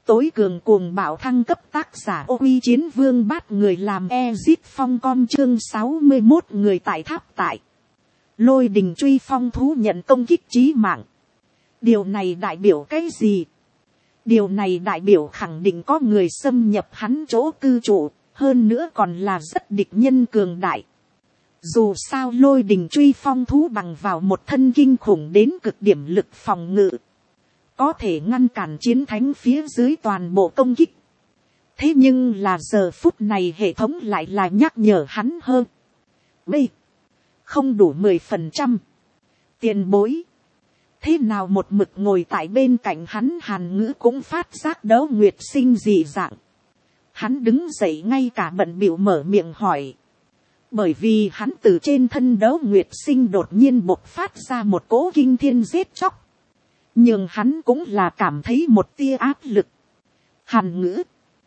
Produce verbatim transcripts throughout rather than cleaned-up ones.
Tối cường cuồng bạo thăng cấp, tác giả Ô Uy Chiến Vương Bát người làm Ezit Phong com, chương sáu mươi mốt người tại tháp tại. Lôi đình truy phong thú nhận công kích chí mạng. Điều này đại biểu cái gì? Điều này đại biểu khẳng định có người xâm nhập hắn chỗ cư trụ, hơn nữa còn là rất địch nhân cường đại. Dù sao lôi đình truy phong thú bằng vào một thân kinh khủng đến cực điểm lực phòng ngự, có thể ngăn cản chiến thánh phía dưới toàn bộ công kích. Thế nhưng là giờ phút này hệ thống lại là nhắc nhở hắn hơn. B. Không đủ mười phần trăm. Tiền bối. Thế nào một mực ngồi tại bên cạnh hắn Hàn Ngữ cũng phát giác Đấu Nguyệt Sinh dị dạng. Hắn đứng dậy ngay cả bận bịu mở miệng hỏi. Bởi vì hắn từ trên thân Đấu Nguyệt Sinh đột nhiên bộc phát ra một cỗ kinh thiên giết chóc. Nhưng hắn cũng là cảm thấy một tia áp lực. Hàn Ngữ.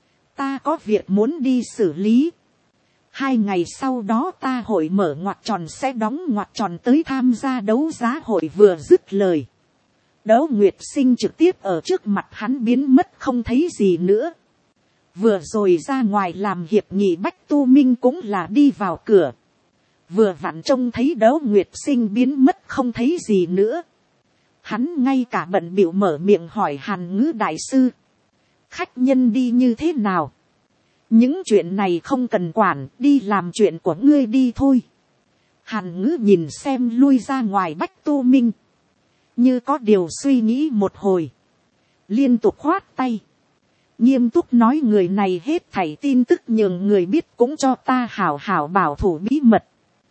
Ta có việc muốn đi xử lý. Hai ngày sau đó ta hội mở ngoặc tròn sẽ đóng ngoặc tròn tới tham gia đấu giá hội, vừa dứt lời. Đấu Nguyệt Sinh trực tiếp ở trước mặt hắn biến mất không thấy gì nữa. Vừa rồi ra ngoài làm hiệp nghị Bách Tu Minh cũng là đi vào cửa. Vừa vặn trông thấy Đấu Nguyệt Sinh biến mất không thấy gì nữa. Hắn ngay cả bận bịu mở miệng hỏi Hàn Ngữ đại sư. Khách nhân đi như thế nào? Những chuyện này không cần quản, đi làm chuyện của ngươi đi thôi. Hàn Ngữ nhìn xem lui ra ngoài Bách Tu Minh. Như có điều suy nghĩ một hồi. Liên tục khoát tay. Nghiêm túc nói, người này hết thảy tin tức nhường người biết cũng cho ta hảo hảo bảo thủ bí mật.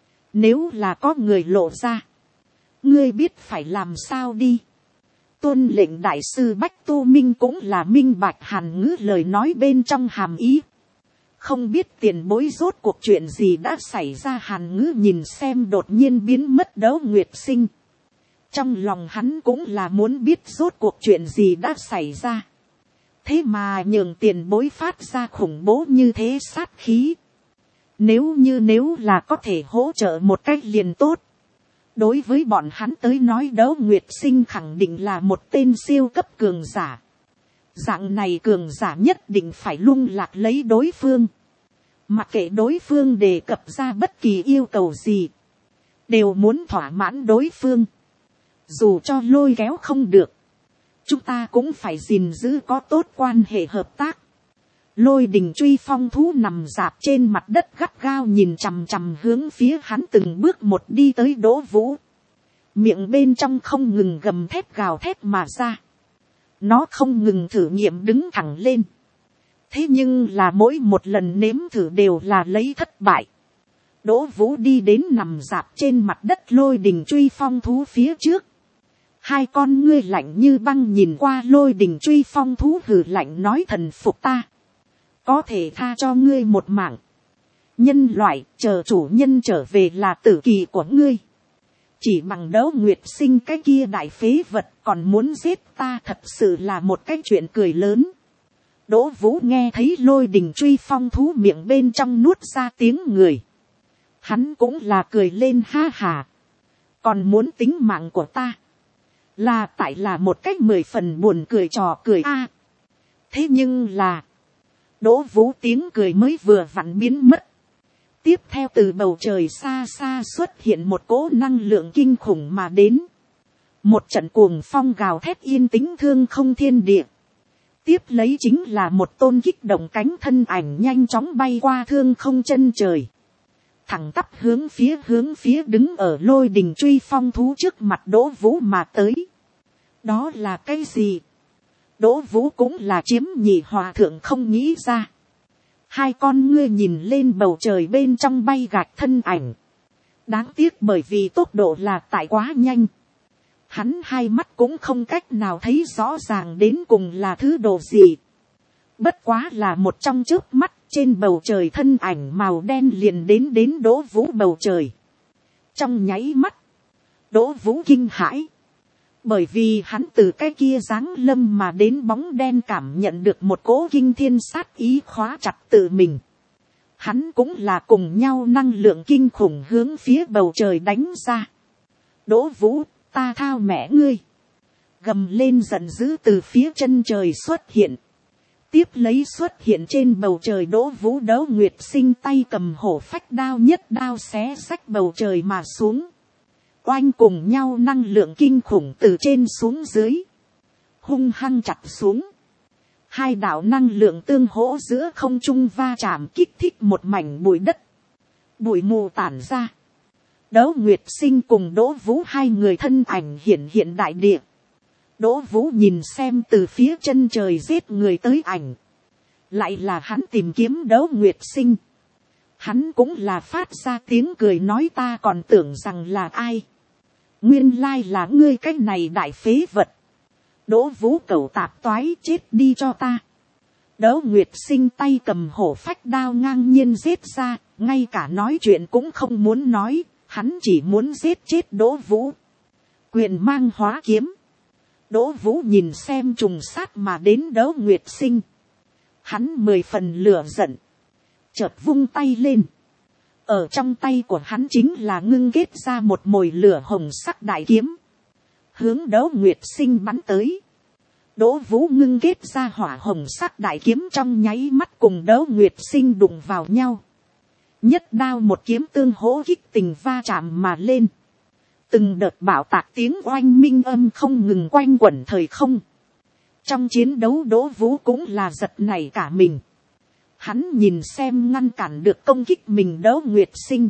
Nếu là có người lộ ra, ngươi biết phải làm sao đi. Tuân lệnh đại sư Bách Tu Minh cũng là minh bạch Hàn Ngữ lời nói bên trong hàm ý. Không biết tiền bối rốt cuộc chuyện gì đã xảy ra. Hàn Ngữ nhìn xem đột nhiên biến mất Đấu Nguyệt Sinh. Trong lòng hắn cũng là muốn biết rốt cuộc chuyện gì đã xảy ra. Thế mà nhường tiền bối phát ra khủng bố như thế sát khí. Nếu như nếu là có thể hỗ trợ một cách liền tốt. Đối với bọn hắn tới nói Đấu Nguyệt Sinh khẳng định là một tên siêu cấp cường giả. Dạng này cường giả nhất định phải lung lạc lấy đối phương. Mặc kệ đối phương đề cập ra bất kỳ yêu cầu gì, đều muốn thỏa mãn đối phương. Dù cho lôi kéo không được, chúng ta cũng phải gìn giữ có tốt quan hệ hợp tác. Lôi đình truy phong thú nằm dạp trên mặt đất gắt gao nhìn chằm chằm hướng phía hắn từng bước một đi tới Đỗ Vũ. Miệng bên trong không ngừng gầm thét gào thét mà ra. Nó không ngừng thử nghiệm đứng thẳng lên. Thế nhưng là mỗi một lần nếm thử đều là lấy thất bại. Đỗ Vũ đi đến nằm dạp trên mặt đất lôi đình truy phong thú phía trước. Hai con ngươi lạnh như băng nhìn qua lôi đình truy phong thú, hừ lạnh nói, thần phục ta, có thể tha cho ngươi một mạng. Nhân loại, chờ chủ nhân trở về là tử kỳ của ngươi. Chỉ bằng Đấu Nguyệt Sinh cái kia đại phế vật còn muốn giết ta, thật sự là một cái chuyện cười lớn. Đỗ Vũ nghe thấy lôi đình truy phong thú miệng bên trong nuốt ra tiếng người. Hắn cũng là cười lên ha hà. Còn muốn tính mạng của ta. Là tại là một cách mười phần buồn cười trò cười a. À, thế nhưng là. Đỗ Vũ tiếng cười mới vừa vặn biến mất. Tiếp theo từ bầu trời xa xa xuất hiện một cỗ năng lượng kinh khủng mà đến. Một trận cuồng phong gào thét yên tĩnh thương không thiên địa. Tiếp lấy chính là một tôn kích động cánh thân ảnh nhanh chóng bay qua thương không chân trời. Thẳng tắp hướng phía hướng phía đứng ở lôi đình truy phong thú trước mặt Đỗ Vũ mà tới. Đó là cái gì? Đỗ Vũ cũng là chiếm nhị hòa thượng không nghĩ ra. Hai con ngươi nhìn lên bầu trời bên trong bay gạch thân ảnh. Đáng tiếc bởi vì tốc độ là tại quá nhanh. Hắn hai mắt cũng không cách nào thấy rõ ràng đến cùng là thứ đồ gì. Bất quá là một trong chớp mắt trên bầu trời thân ảnh màu đen liền đến đến Đỗ Vũ bầu trời. Trong nháy mắt, Đỗ Vũ kinh hãi. Bởi vì hắn từ cái kia dáng lâm mà đến bóng đen cảm nhận được một cỗ kinh thiên sát ý khóa chặt tự mình. Hắn cũng là cùng nhau năng lượng kinh khủng hướng phía bầu trời đánh ra. Đỗ Vũ, ta thao mẹ ngươi. Gầm lên giận dữ từ phía chân trời xuất hiện. Tiếp lấy xuất hiện trên bầu trời Đỗ Vũ. Đỗ Nguyệt Sinh tay cầm hổ phách đao, nhất đao xé xách bầu trời mà xuống. Oanh, cùng nhau năng lượng kinh khủng từ trên xuống dưới. Hung hăng chặt xuống. Hai đạo năng lượng tương hỗ giữa không trung va chạm, kích thích một mảnh bụi đất. Bụi mù tản ra. Đỗ Nguyệt Sinh cùng Đỗ Vũ hai người thân ảnh hiển hiện đại địa. Đỗ Vũ nhìn xem từ phía chân trời giết người tới ảnh. Lại là hắn tìm kiếm Đỗ Nguyệt Sinh. Hắn cũng là phát ra tiếng cười nói, ta còn tưởng rằng là ai. Nguyên lai là ngươi cái này đại phế vật. Đỗ Vũ cẩu tạp toái, chết đi cho ta. Đỗ Nguyệt Sinh tay cầm hổ phách đao ngang nhiên giết ra, ngay cả nói chuyện cũng không muốn nói, hắn chỉ muốn giết chết Đỗ Vũ. Quyền mang hóa kiếm. Đỗ Vũ nhìn xem trùng sát mà đến Đỗ Nguyệt Sinh. Hắn mười phần lửa giận. Chợt vung tay lên. Ở trong tay của hắn chính là ngưng kết ra một mồi lửa hồng sắc đại kiếm. Hướng Đỗ Nguyệt Sinh bắn tới. Đỗ Vũ ngưng kết ra hỏa hồng sắc đại kiếm trong nháy mắt cùng Đỗ Nguyệt Sinh đụng vào nhau. Nhất đao một kiếm tương hỗ kích tình va chạm mà lên. Từng đợt bạo tạc tiếng oanh minh âm không ngừng quanh quẩn thời không. Trong chiến đấu Đỗ Vũ cũng là giật nảy cả mình. Hắn nhìn xem ngăn cản được công kích mình Đỗ Nguyệt Sinh.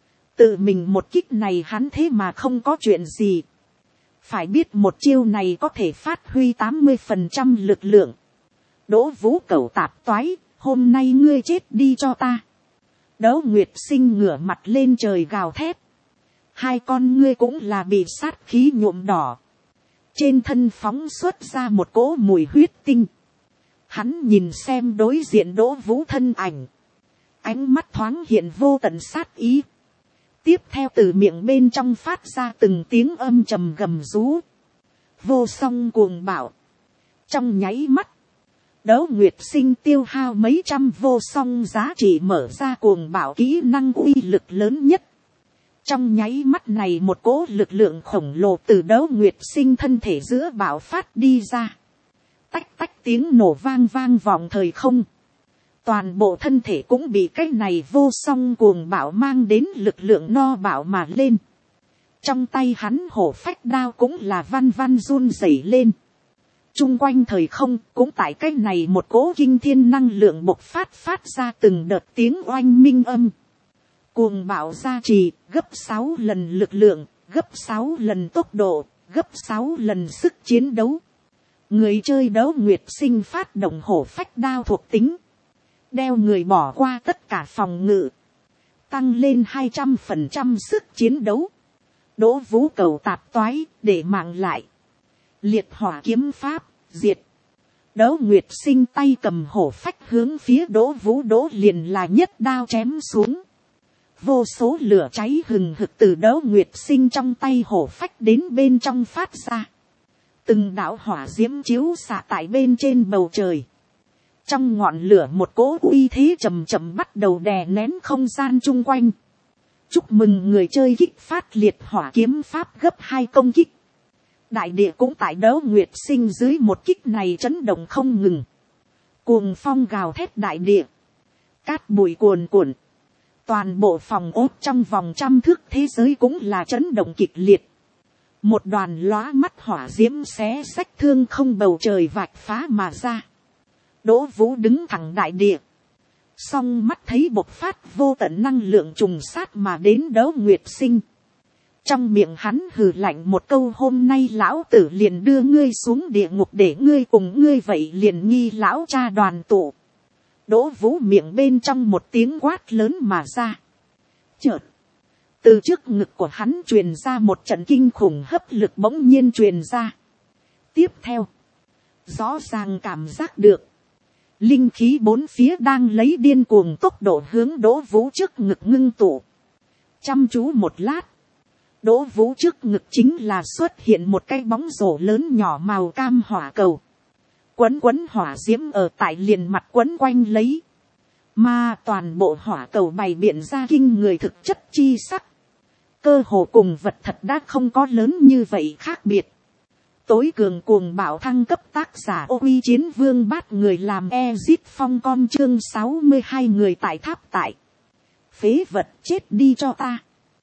Tự mình một kích này hắn thế mà không có chuyện gì. Phải biết một chiêu này có thể phát huy tám mươi phần trăm lực lượng. Đỗ Vũ cẩu tạp toái, hôm nay ngươi chết đi cho ta. Đỗ Nguyệt Sinh ngửa mặt lên trời gào thét. Hai con ngươi cũng là bị sát khí nhuộm đỏ. Trên thân phóng xuất ra một cỗ mùi huyết tinh. Hắn nhìn xem đối diện Đỗ Vũ thân ảnh. Ánh mắt thoáng hiện vô tận sát ý. Tiếp theo từ miệng bên trong phát ra từng tiếng âm trầm gầm rú. Vô song cuồng bạo. Trong nháy mắt. Đỗ Nguyệt Sinh tiêu hao mấy trăm vô song giá trị mở ra cuồng bạo kỹ năng uy lực lớn nhất. Trong nháy mắt này một cỗ lực lượng khổng lồ từ Đỗ Nguyệt Sinh thân thể giữa bạo phát đi ra. Tách tách tiếng nổ vang vang vọng thời không. Toàn bộ thân thể cũng bị cái này vô song cuồng bạo mang đến lực lượng no bạo mà lên. Trong tay hắn hổ phách đao cũng là văn văn run rẩy lên. Trung quanh thời không cũng tại cái này một cỗ kinh thiên năng lượng bộc phát phát ra từng đợt tiếng oanh minh âm. Cuồng bạo gia trì, gấp sáu lần lực lượng, gấp sáu lần tốc độ, gấp sáu lần sức chiến đấu. Người chơi Đỗ Nguyệt Sinh phát động hổ phách đao thuộc tính. Đeo người bỏ qua tất cả phòng ngự. Tăng lên hai trăm phần trăm sức chiến đấu. Đỗ Vũ cầu tạp toái, để mạng lại. Liệt hỏa kiếm pháp, diệt. Đỗ Nguyệt Sinh tay cầm hổ phách hướng phía Đỗ Vũ đỗ liền là nhất đao chém xuống. Vô số lửa cháy hừng hực từ Đỗ Nguyệt Sinh trong tay hổ phách đến bên trong phát ra. Từng đạo hỏa diễm chiếu xạ tại bên trên bầu trời. Trong ngọn lửa một cỗ uy thế chậm chậm bắt đầu đè nén không gian chung quanh. Chúc mừng người chơi kích phát liệt hỏa kiếm pháp gấp hai công kích. Đại địa cũng tại Đỗ Nguyệt Sinh dưới một kích này chấn động không ngừng. Cuồng phong gào thét đại địa. Cát bụi cuồn cuộn. Toàn bộ phòng ốt trong vòng trăm thước thế giới cũng là chấn động kịch liệt. Một đoàn lóa mắt hỏa diễm xé xách thương không bầu trời vạch phá mà ra. Đỗ Vũ đứng thẳng đại địa. Song mắt thấy bộc phát vô tận năng lượng trùng sát mà đến Đỗ Nguyệt Sinh. Trong miệng hắn hừ lạnh một câu, hôm nay lão tử liền đưa ngươi xuống địa ngục để ngươi cùng ngươi vậy liền nghi lão cha đoàn tụ. Đỗ Vũ miệng bên trong một tiếng quát lớn mà ra. Chợt. Từ trước ngực của hắn truyền ra một trận kinh khủng hấp lực bỗng nhiên truyền ra. Tiếp theo. Rõ ràng cảm giác được. Linh khí bốn phía đang lấy điên cuồng tốc độ hướng Đỗ Vũ trước ngực ngưng tụ. Chăm chú một lát. Đỗ Vũ trước ngực chính là xuất hiện một cái bóng rổ lớn nhỏ màu cam hỏa cầu. Quấn quấn hỏa diễm ở tại liền mặt quấn quanh lấy. Mà toàn bộ hỏa cầu bày biện ra kinh người thực chất chi sắc. Cơ hồ cùng vật thật đã không có lớn như vậy khác biệt. tối cường cuồng bạo thăng cấp tác giả ô uy chiến vương bát người làm Ezit phong con chương sáu mươi hai người tại tháp tại. Phế vật chết đi cho ta.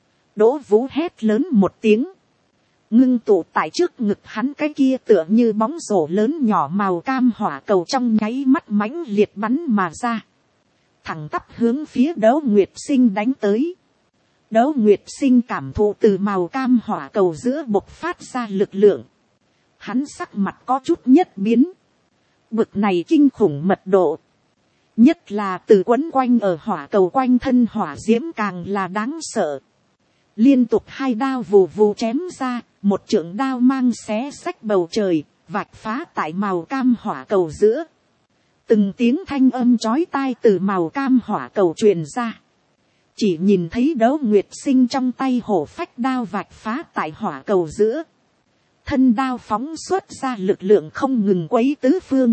Đỗ Vũ hét lớn một tiếng. Ngưng tụ tại trước ngực hắn cái kia tựa như bóng rổ lớn nhỏ màu cam hỏa cầu trong nháy mắt mãnh liệt bắn mà ra. Thẳng tắp hướng phía Đấu Nguyệt Sinh đánh tới. Đấu Nguyệt Sinh cảm thụ từ màu cam hỏa cầu giữa bộc phát ra lực lượng. Hắn sắc mặt có chút nhất biến. Bực này kinh khủng mật độ. Nhất là từ quấn quanh ở hỏa cầu quanh thân hỏa diễm càng là đáng sợ. Liên tục hai đao vù vù chém ra, một trượng đao mang xé xách bầu trời, vạch phá tại màu cam hỏa cầu giữa. Từng tiếng thanh âm chói tai từ màu cam hỏa cầu truyền ra. Chỉ nhìn thấy Đấu Nguyệt Sinh trong tay hổ phách đao vạch phá tại hỏa cầu giữa. Thân đao phóng xuất ra lực lượng không ngừng quấy tứ phương.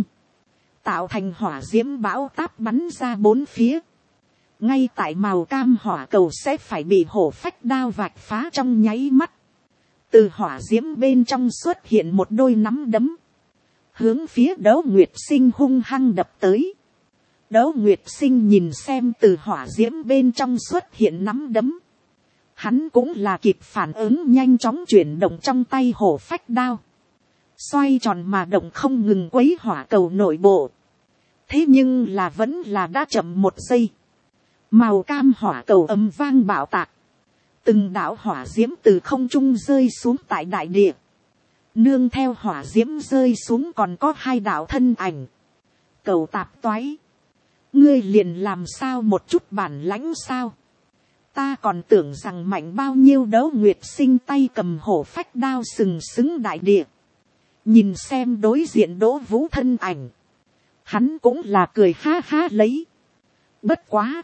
Tạo thành hỏa diễm bão táp bắn ra bốn phía. Ngay tại màu cam hỏa cầu sẽ phải bị hổ phách đao vạch phá trong nháy mắt. Từ hỏa diễm bên trong xuất hiện một đôi nắm đấm. Hướng phía Đấu Nguyệt Sinh hung hăng đập tới. Đấu Nguyệt Sinh nhìn xem từ hỏa diễm bên trong xuất hiện nắm đấm. Hắn cũng là kịp phản ứng nhanh chóng chuyển động trong tay hổ phách đao. Xoay tròn mà động không ngừng quấy hỏa cầu nội bộ. Thế nhưng là vẫn là đã chậm một giây. Màu cam hỏa cầu ầm vang bạo tạc. Từng đạo hỏa diễm từ không trung rơi xuống tại đại địa. Nương theo hỏa diễm rơi xuống còn có hai đạo thân ảnh. Cầu tạp toái. Ngươi liền làm sao một chút bản lãnh sao. Ta còn tưởng rằng mạnh bao nhiêu. Đấu Nguyệt Sinh tay cầm hổ phách đao sừng sững đại địa. Nhìn xem đối diện Đỗ Vũ thân ảnh. Hắn cũng là cười ha ha lấy. Bất quá.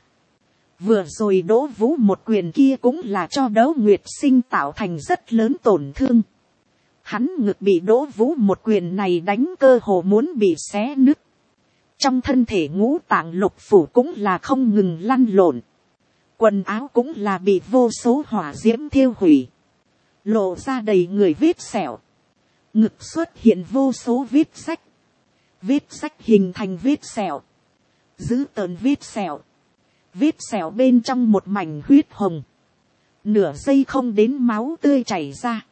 Vừa rồi Đỗ Vũ một quyền kia cũng là cho Đấu Nguyệt Sinh tạo thành rất lớn tổn thương. Hắn ngực bị Đỗ Vũ một quyền này đánh cơ hồ muốn bị xé nứt. Trong thân thể ngũ tạng lục phủ cũng là không ngừng lăn lộn. Quần áo cũng là bị vô số hỏa diễm thiêu hủy. Lộ ra đầy người vết sẹo. Ngực xuất hiện vô số vết rách. Vết rách hình thành vết sẹo. Giữ tợn vết sẹo. Vết sẹo bên trong một mảnh huyết hồng. Nửa giây không đến máu tươi chảy ra.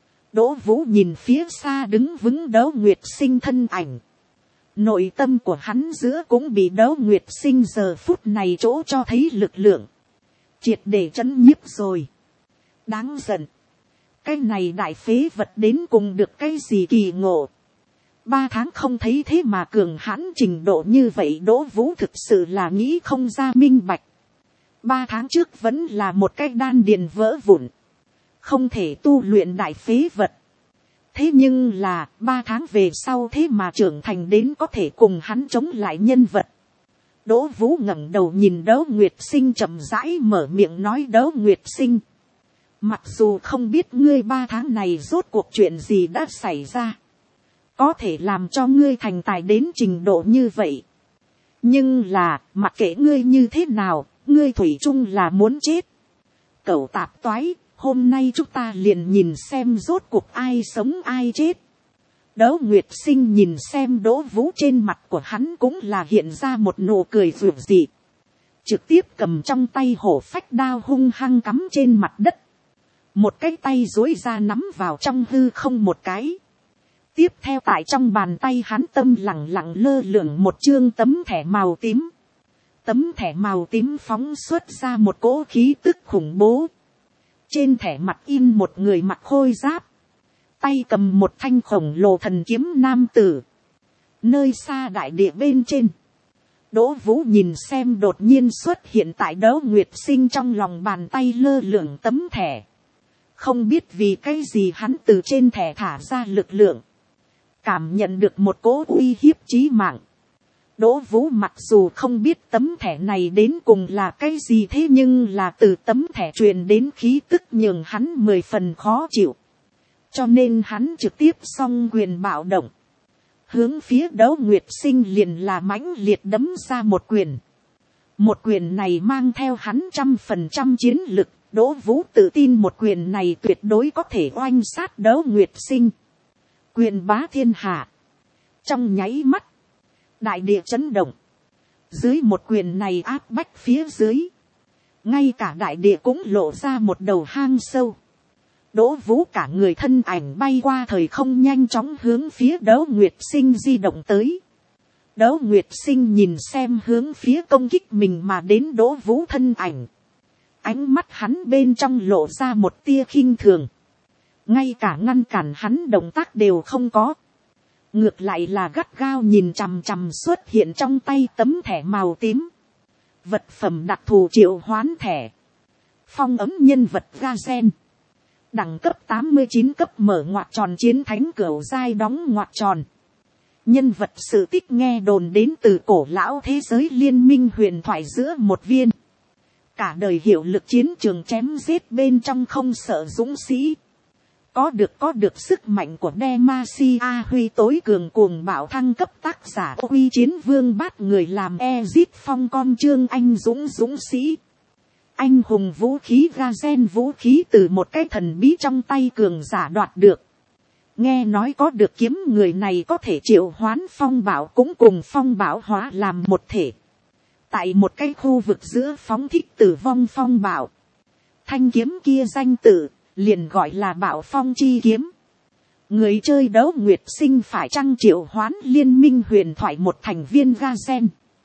Đỗ Vũ nhìn phía xa đứng vững Đấu Nguyệt Sinh thân ảnh. Nội tâm của hắn giữa cũng bị Đấu Nguyệt Sinh giờ phút này chỗ cho thấy lực lượng. Triệt để chấn nhiếp rồi. Đáng giận. Cái này đại phế vật đến cùng được cái gì kỳ ngộ. Ba tháng không thấy thế mà cường hãn trình độ như vậy. Đỗ Vũ thực sự là nghĩ không ra minh bạch. Ba tháng trước vẫn là một cái đan điền vỡ vụn. Không thể tu luyện đại phế vật. Thế nhưng là ba tháng về sau thế mà trưởng thành đến có thể cùng hắn chống lại nhân vật. Đỗ Vũ ngẩng đầu nhìn Đấu Nguyệt Sinh chậm rãi mở miệng nói. Đấu Nguyệt Sinh. Mặc dù không biết ngươi ba tháng này rốt cuộc chuyện gì đã xảy ra. Có thể làm cho ngươi thành tài đến trình độ như vậy. Nhưng là mặc kệ ngươi như thế nào. Ngươi thủy chung là muốn chết. Cẩu tạp toái. Hôm nay chúng ta liền nhìn xem rốt cuộc ai sống ai chết. Đấu Nguyệt Sinh nhìn xem Đỗ Vũ trên mặt của hắn cũng là hiện ra một nụ cười rực dị. Trực tiếp cầm trong tay hổ phách đao hung hăng cắm trên mặt đất. Một cái tay duỗi ra nắm vào trong hư không một cái. Tiếp theo tại trong bàn tay hắn tâm lặng lặng lơ lửng một chương tấm thẻ màu tím. Tấm thẻ màu tím phóng xuất ra một cỗ khí tức khủng bố. Trên thẻ mặt in một người mặc khôi giáp. Tay cầm một thanh khổng lồ thần kiếm nam tử. Nơi xa đại địa bên trên. Đỗ Vũ nhìn xem đột nhiên xuất hiện tại Đấu Nguyệt Sinh trong lòng bàn tay lơ lửng tấm thẻ. Không biết vì cái gì hắn từ trên thẻ thả ra lực lượng. Cảm nhận được một cỗ uy hiếp chí mạng. Đỗ Vũ mặc dù không biết tấm thẻ này đến cùng là cái gì thế nhưng là từ tấm thẻ truyền đến khí tức nhường hắn mười phần khó chịu. Cho nên hắn trực tiếp song quyền bạo động. Hướng phía Đấu Nguyệt Sinh liền là mãnh liệt đấm ra một quyền. Một quyền này mang theo hắn trăm phần trăm chiến lực. Đỗ Vũ tự tin một quyền này tuyệt đối có thể oanh sát Đấu Nguyệt Sinh. quyền bá thiên hạ. Trong nháy mắt, đại địa chấn động, dưới một quyền này áp bách phía dưới, ngay cả đại địa cũng lộ ra một đầu hang sâu. Đỗ Vũ cả người thân ảnh bay qua thời không, nhanh chóng hướng phía Đỗ Nguyệt Sinh di động tới. Đỗ Nguyệt Sinh nhìn xem hướng phía công kích mình mà đến Đỗ Vũ thân ảnh, ánh mắt hắn bên trong lộ ra một tia khinh thường, ngay cả ngăn cản hắn động tác đều không có, ngược lại là gắt gao nhìn chằm chằm xuất hiện trong tay tấm thẻ màu tím, vật phẩm đặc thù triệu hoán thẻ, phong ấm nhân vật Gazen, đẳng cấp tám mươi chín cấp, mở ngoặc tròn, chiến thánh cửu giai đóng ngoặc tròn. Nhân vật sự tích nghe đồn đến từ cổ lão thế giới liên minh huyền thoại giữa một viên, cả đời hiệu lực chiến trường chém giết bên trong không sợ dũng sĩ, có được có được sức mạnh của Demacia Huy tối cường cuồng bạo thăng cấp, tác giả Uy Chiến Vương bát người làm Ezit Phong con trương anh dũng dũng sĩ. Anh hùng vũ khí Gazen, vũ khí từ một cái thần bí trong tay cường giả đoạt được. Nghe nói có được kiếm người này có thể triệu hoán phong bảo, cũng cùng phong bảo hóa làm một thể. Tại một cái khu vực giữa phóng thích tử vong phong bảo. Thanh kiếm kia danh tự liền gọi là Bạo Phong chi kiếm. Người chơi Đỗ Nguyệt Sinh phải chăng triệu hoán liên minh huyền thoại một thành viên Gazen.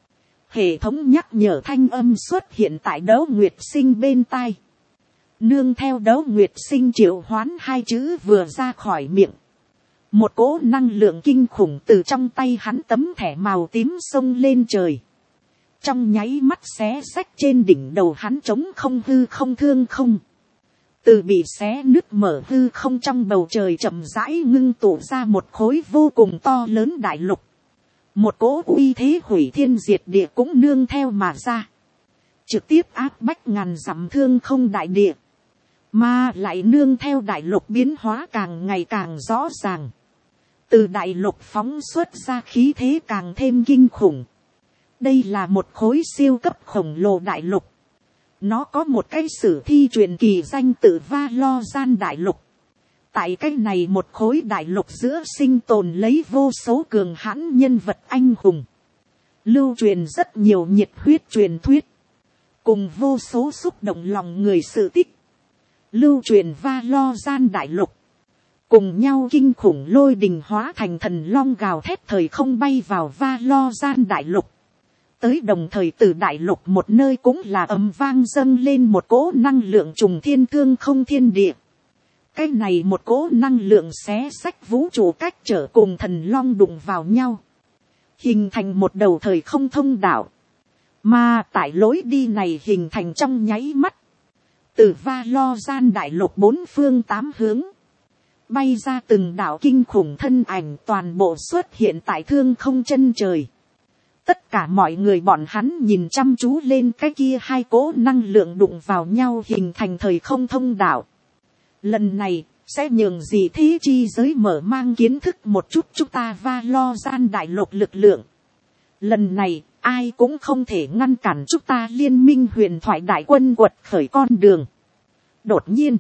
Hệ thống nhắc nhở thanh âm xuất hiện tại Đỗ Nguyệt Sinh bên tai. Nương theo Đỗ Nguyệt Sinh triệu hoán hai chữ vừa ra khỏi miệng, một cỗ năng lượng kinh khủng từ trong tay hắn tấm thẻ màu tím xông lên trời, trong nháy mắt xé xách trên đỉnh đầu hắn trống không hư không thương không, từ bị xé nứt mở hư không trong bầu trời chậm rãi ngưng tụ ra một khối vô cùng to lớn đại lục, một cỗ uy thế hủy thiên diệt địa cũng nương theo mà ra, trực tiếp áp bách ngàn dặm thương không đại địa, mà lại nương theo đại lục biến hóa càng ngày càng rõ ràng, từ đại lục phóng xuất ra khí thế càng thêm kinh khủng. Đây là một khối siêu cấp khổng lồ đại lục, nó có một cái sử thi truyền kỳ danh tự Va Lo Gian đại lục. Tại cái này một khối đại lục giữa sinh tồn lấy vô số cường hãn nhân vật anh hùng, lưu truyền rất nhiều nhiệt huyết truyền thuyết, cùng vô số xúc động lòng người sự tích. Lưu truyền Va Lo Gian đại lục, cùng nhau kinh khủng lôi đình hóa thành thần long gào thét thời không bay vào Va Lo Gian đại lục. Tới đồng thời từ đại lục một nơi cũng là ầm vang dâng lên một cỗ năng lượng trùng thiên thương không thiên địa. Cái này một cỗ năng lượng xé xách vũ trụ cách trở cùng thần long đụng vào nhau, hình thành một đầu thời không thông đạo. Mà tại lối đi này hình thành trong nháy mắt, từ Va Lo Gian đại lục bốn phương tám hướng, bay ra từng đạo kinh khủng thân ảnh toàn bộ xuất hiện tại thương không chân trời. Tất cả mọi người bọn hắn nhìn chăm chú lên cái kia hai cỗ năng lượng đụng vào nhau hình thành thời không thông đạo. Lần này, sẽ nhường gì thế chi giới mở mang kiến thức một chút chúng ta Va Lo Gian đại lục lực lượng. Lần này, ai cũng không thể ngăn cản chúng ta liên minh huyền thoại đại quân quật khởi con đường. Đột nhiên,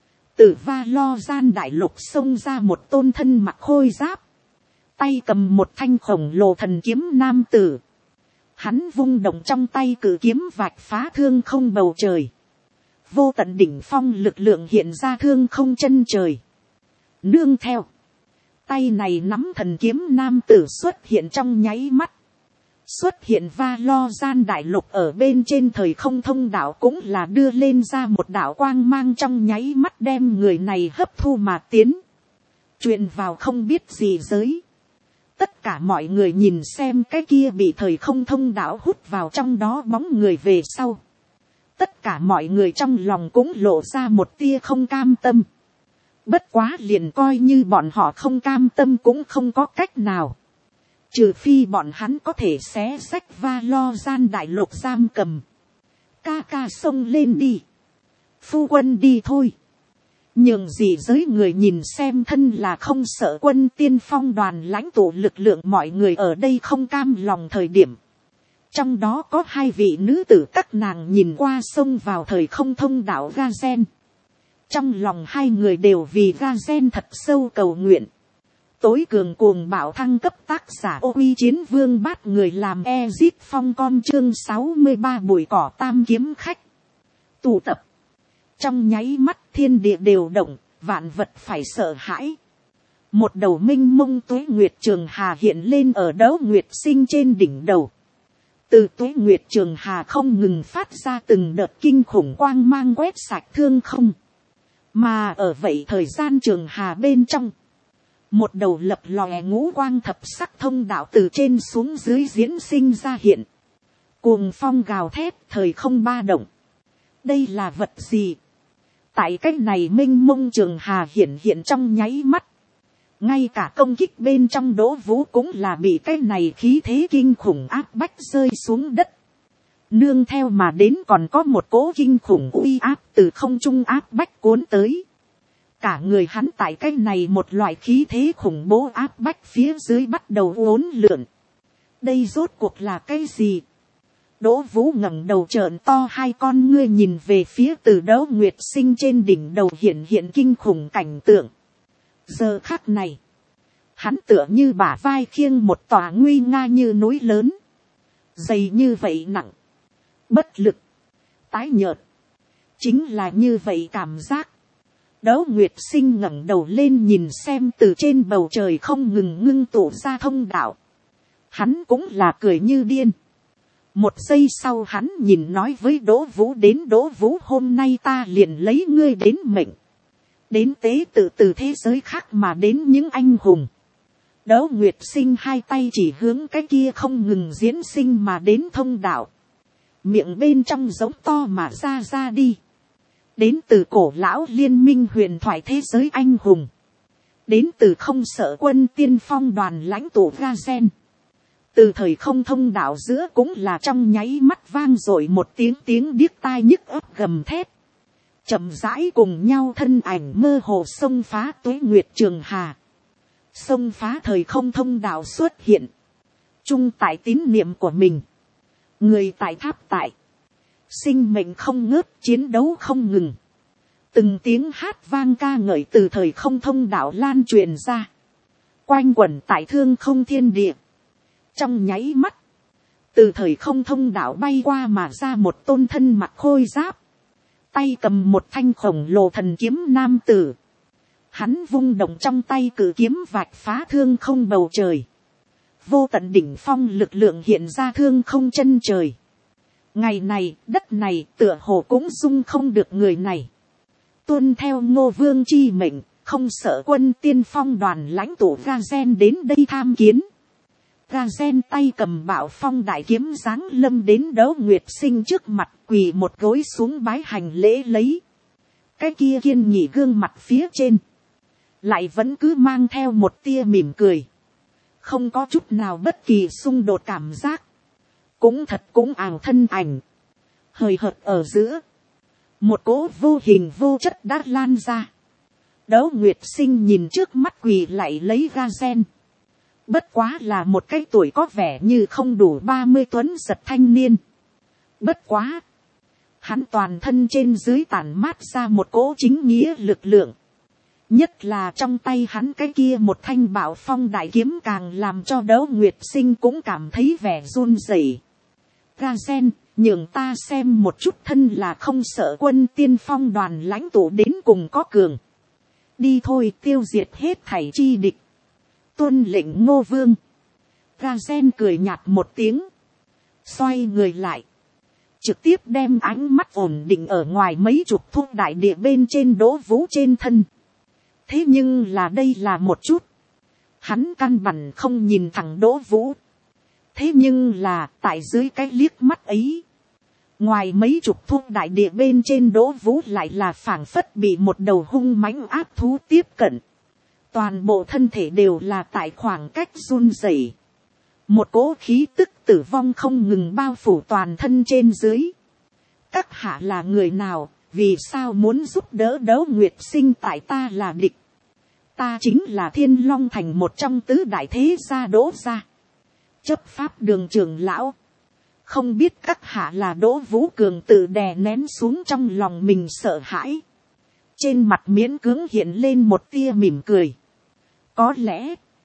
từ Va Lo Gian đại lục xông ra một tôn thân mặc khôi giáp, tay cầm một thanh khổng lồ thần kiếm nam tử. Hắn vung động trong tay cử kiếm vạch phá thương không bầu trời. Vô tận đỉnh phong lực lượng hiện ra thương không chân trời. Nương theo, tay này nắm thần kiếm nam tử xuất hiện trong nháy mắt. Xuất hiện Va Lo Gian đại lục ở bên trên thời không thông đạo cũng là đưa lên ra một đạo quang mang trong nháy mắt đem người này hấp thu mà tiến. Truyền vào không biết gì giới. Tất cả mọi người nhìn xem cái kia bị thời không thông đạo hút vào trong đó bóng người về sau. Tất cả mọi người trong lòng cũng lộ ra một tia không cam tâm. Bất quá liền coi như bọn họ không cam tâm cũng không có cách nào. Trừ phi bọn hắn có thể xé xách Va Lo Gian đại lục giam cầm. Ca ca xông lên đi. Phu quân đi thôi. Nhường gì giới người nhìn xem thân là không sợ quân tiên phong đoàn lãnh tụ lực lượng mọi người ở đây không cam lòng thời điểm. Trong đó có hai vị nữ tử các nàng nhìn qua xông vào thời không thông đạo Gazen. Trong lòng hai người đều vì Gazen thật sâu cầu nguyện. Tối cường cuồng bạo thăng cấp tác giả ô uy chiến vương bát người làm Ezit phong com chương sáu mươi ba bụi cỏ tam kiếm khách. Tụ tập. Trong nháy mắt thiên địa đều động, vạn vật phải sợ hãi. Một đầu minh mông tuế nguyệt trường hà hiện lên ở Đấu Nguyệt Sinh trên đỉnh đầu. Từ tuế nguyệt trường hà không ngừng phát ra từng đợt kinh khủng quang mang quét sạch thương không. Mà ở vậy thời gian trường hà bên trong, một đầu lập lòe ngũ quang thập sắc thông đạo từ trên xuống dưới diễn sinh ra hiện. Cuồng phong gào thét, thời không ba động. Đây là vật gì? Tại cách này minh mông trường hà hiện hiện trong nháy mắt. Ngay cả công kích bên trong Đỗ Vũ cũng là bị cái này khí thế kinh khủng áp bách rơi xuống đất. Nương theo mà đến còn có một cỗ kinh khủng uy áp từ không trung áp bách cuốn tới. Cả người hắn tại cái này một loại khí thế khủng bố áp bách phía dưới bắt đầu uốn lượn. Đây rốt cuộc là cái gì? Đỗ Vũ ngẩng đầu trợn to hai con ngươi nhìn về phía từ Đấu Nguyệt Sinh trên đỉnh đầu hiện hiện kinh khủng cảnh tượng. Giờ khắc này, hắn tựa như bả vai khiêng một tòa nguy nga như núi lớn. Dày như vậy nặng, bất lực, tái nhợt. Chính là như vậy cảm giác. Đấu Nguyệt Sinh ngẩng đầu lên nhìn xem từ trên bầu trời không ngừng ngưng tụ ra thông đạo. Hắn cũng là cười như điên. Một giây sau hắn nhìn nói với Đỗ Vũ, đến Đỗ Vũ, hôm nay ta liền lấy ngươi đến mệnh. Đến tế tự từ thế giới khác mà đến những anh hùng. Đấu Nguyệt Sinh hai tay chỉ hướng cái kia không ngừng diễn sinh mà đến thông đạo. Miệng bên trong giống to mà ra ra đi. Đến từ cổ lão liên minh huyền thoại thế giới anh hùng. Đến từ không sợ quân tiên phong đoàn lãnh tụ Gazen. Từ thời không thông đạo giữa cũng là trong nháy mắt vang dội một tiếng tiếng điếc tai nhức óc gầm thét. Chậm rãi cùng nhau thân ảnh mơ hồ xông phá tuế nguyệt trường hà. Xông phá thời không thông đạo xuất hiện. Chung tại tín niệm của mình. Người tại tháp tại. Sinh mệnh không ngớt, chiến đấu không ngừng. Từng tiếng hát vang ca ngợi từ thời không thông đạo lan truyền ra. Quanh quẩn tại thương không thiên địa. Trong nháy mắt. Từ thời không thông đạo bay qua mà ra một tôn thân mặc khôi giáp. Tay cầm một thanh khổng lồ thần kiếm nam tử. Hắn vung động trong tay cử kiếm vạch phá thương không bầu trời. Vô tận đỉnh phong lực lượng hiện ra thương không chân trời. Ngày này, đất này tựa hồ cũng dung không được người này. Tuân theo Ngô Vương chi mệnh, không sợ quân tiên phong đoàn lãnh tụ Gazen đến đây tham kiến. Gazen tay cầm bạo phong đại kiếm giáng lâm đến Đấu Nguyệt Sinh trước mặt, quỳ một gối xuống bái hành lễ lấy. Cái kia kiên nhị gương mặt phía trên. Lại vẫn cứ mang theo một tia mỉm cười. Không có chút nào bất kỳ xung đột cảm giác. Cũng thật cũng ảo thân ảnh. Hời hợt ở giữa. Một cỗ vô hình vô chất đã lan ra. Đấu Nguyệt Sinh nhìn trước mắt quỳ lại lấy Gazen. Bất quá là một cái tuổi có vẻ như không đủ ba mươi tuấn giật thanh niên. Bất quá. Hắn toàn thân trên dưới tản mát ra một cỗ chính nghĩa lực lượng. Nhất là trong tay hắn cái kia một thanh bạo phong đại kiếm càng làm cho Đấu Nguyệt Sinh cũng cảm thấy vẻ run rẩy. Gazen, nhường ta xem một chút thân là không sợ quân tiên phong đoàn lãnh tụ đến cùng có cường. Đi thôi, tiêu diệt hết thảy chi địch. Tuân lệnh Ngô Vương. Gazen cười nhạt một tiếng. Xoay người lại. Trực tiếp đem ánh mắt ổn định ở ngoài mấy chục thung đại địa bên trên Đỗ Vũ trên thân. Thế nhưng là đây là một chút. Hắn căn bản không nhìn thẳng Đỗ Vũ. Thế nhưng là tại dưới cái liếc mắt ấy. Ngoài mấy chục thung đại địa bên trên Đỗ Vũ lại là phảng phất bị một đầu hung mãnh áp thú tiếp cận. Toàn bộ thân thể đều là tại khoảng cách run rẩy. Một cỗ khí tức tử vong không ngừng bao phủ toàn thân trên dưới. Các hạ là người nào, vì sao muốn giúp đỡ Đấu Nguyệt Sinh tại ta là địch. Ta chính là Thiên Long Thành một trong tứ đại thế gia Đỗ gia. Chấp pháp đường trưởng lão. Không biết các hạ là Đỗ Vũ Cường tự đè nén xuống trong lòng mình sợ hãi. Trên mặt miễn cưỡng hiện lên một tia mỉm cười. Có lẽ,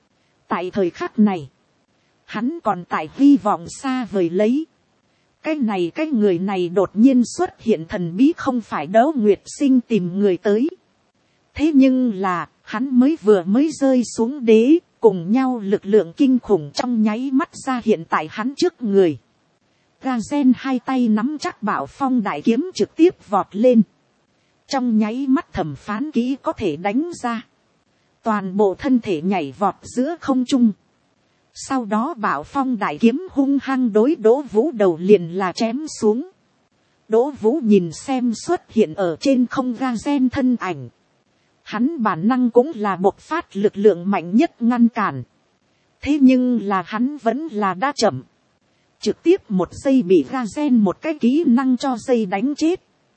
Tại thời khắc này, hắn còn tại hy vọng xa vời lấy. Cái này cái người này đột nhiên xuất hiện thần bí không phải Đỗ Nguyệt Sinh tìm người tới. Thế nhưng là, hắn mới vừa mới rơi xuống đế, cùng nhau lực lượng kinh khủng trong nháy mắt ra hiện tại hắn trước người. Ga gen hai tay nắm chắc Bảo Phong đại kiếm trực tiếp vọt lên. Trong nháy mắt thẩm phán kỹ có thể đánh ra. Toàn bộ thân thể nhảy vọt giữa không trung. Sau đó Bảo Phong đại kiếm hung hăng đối Đỗ Vũ đầu liền là chém xuống. Đỗ Vũ nhìn xem xuất hiện ở trên không ga gen thân ảnh. Hắn bản năng cũng là bộc phát lực lượng mạnh nhất ngăn cản. Thế nhưng là hắn vẫn là đã chậm. Trực tiếp một giây bị ga gen một cái kỹ năng cho giây đánh chết.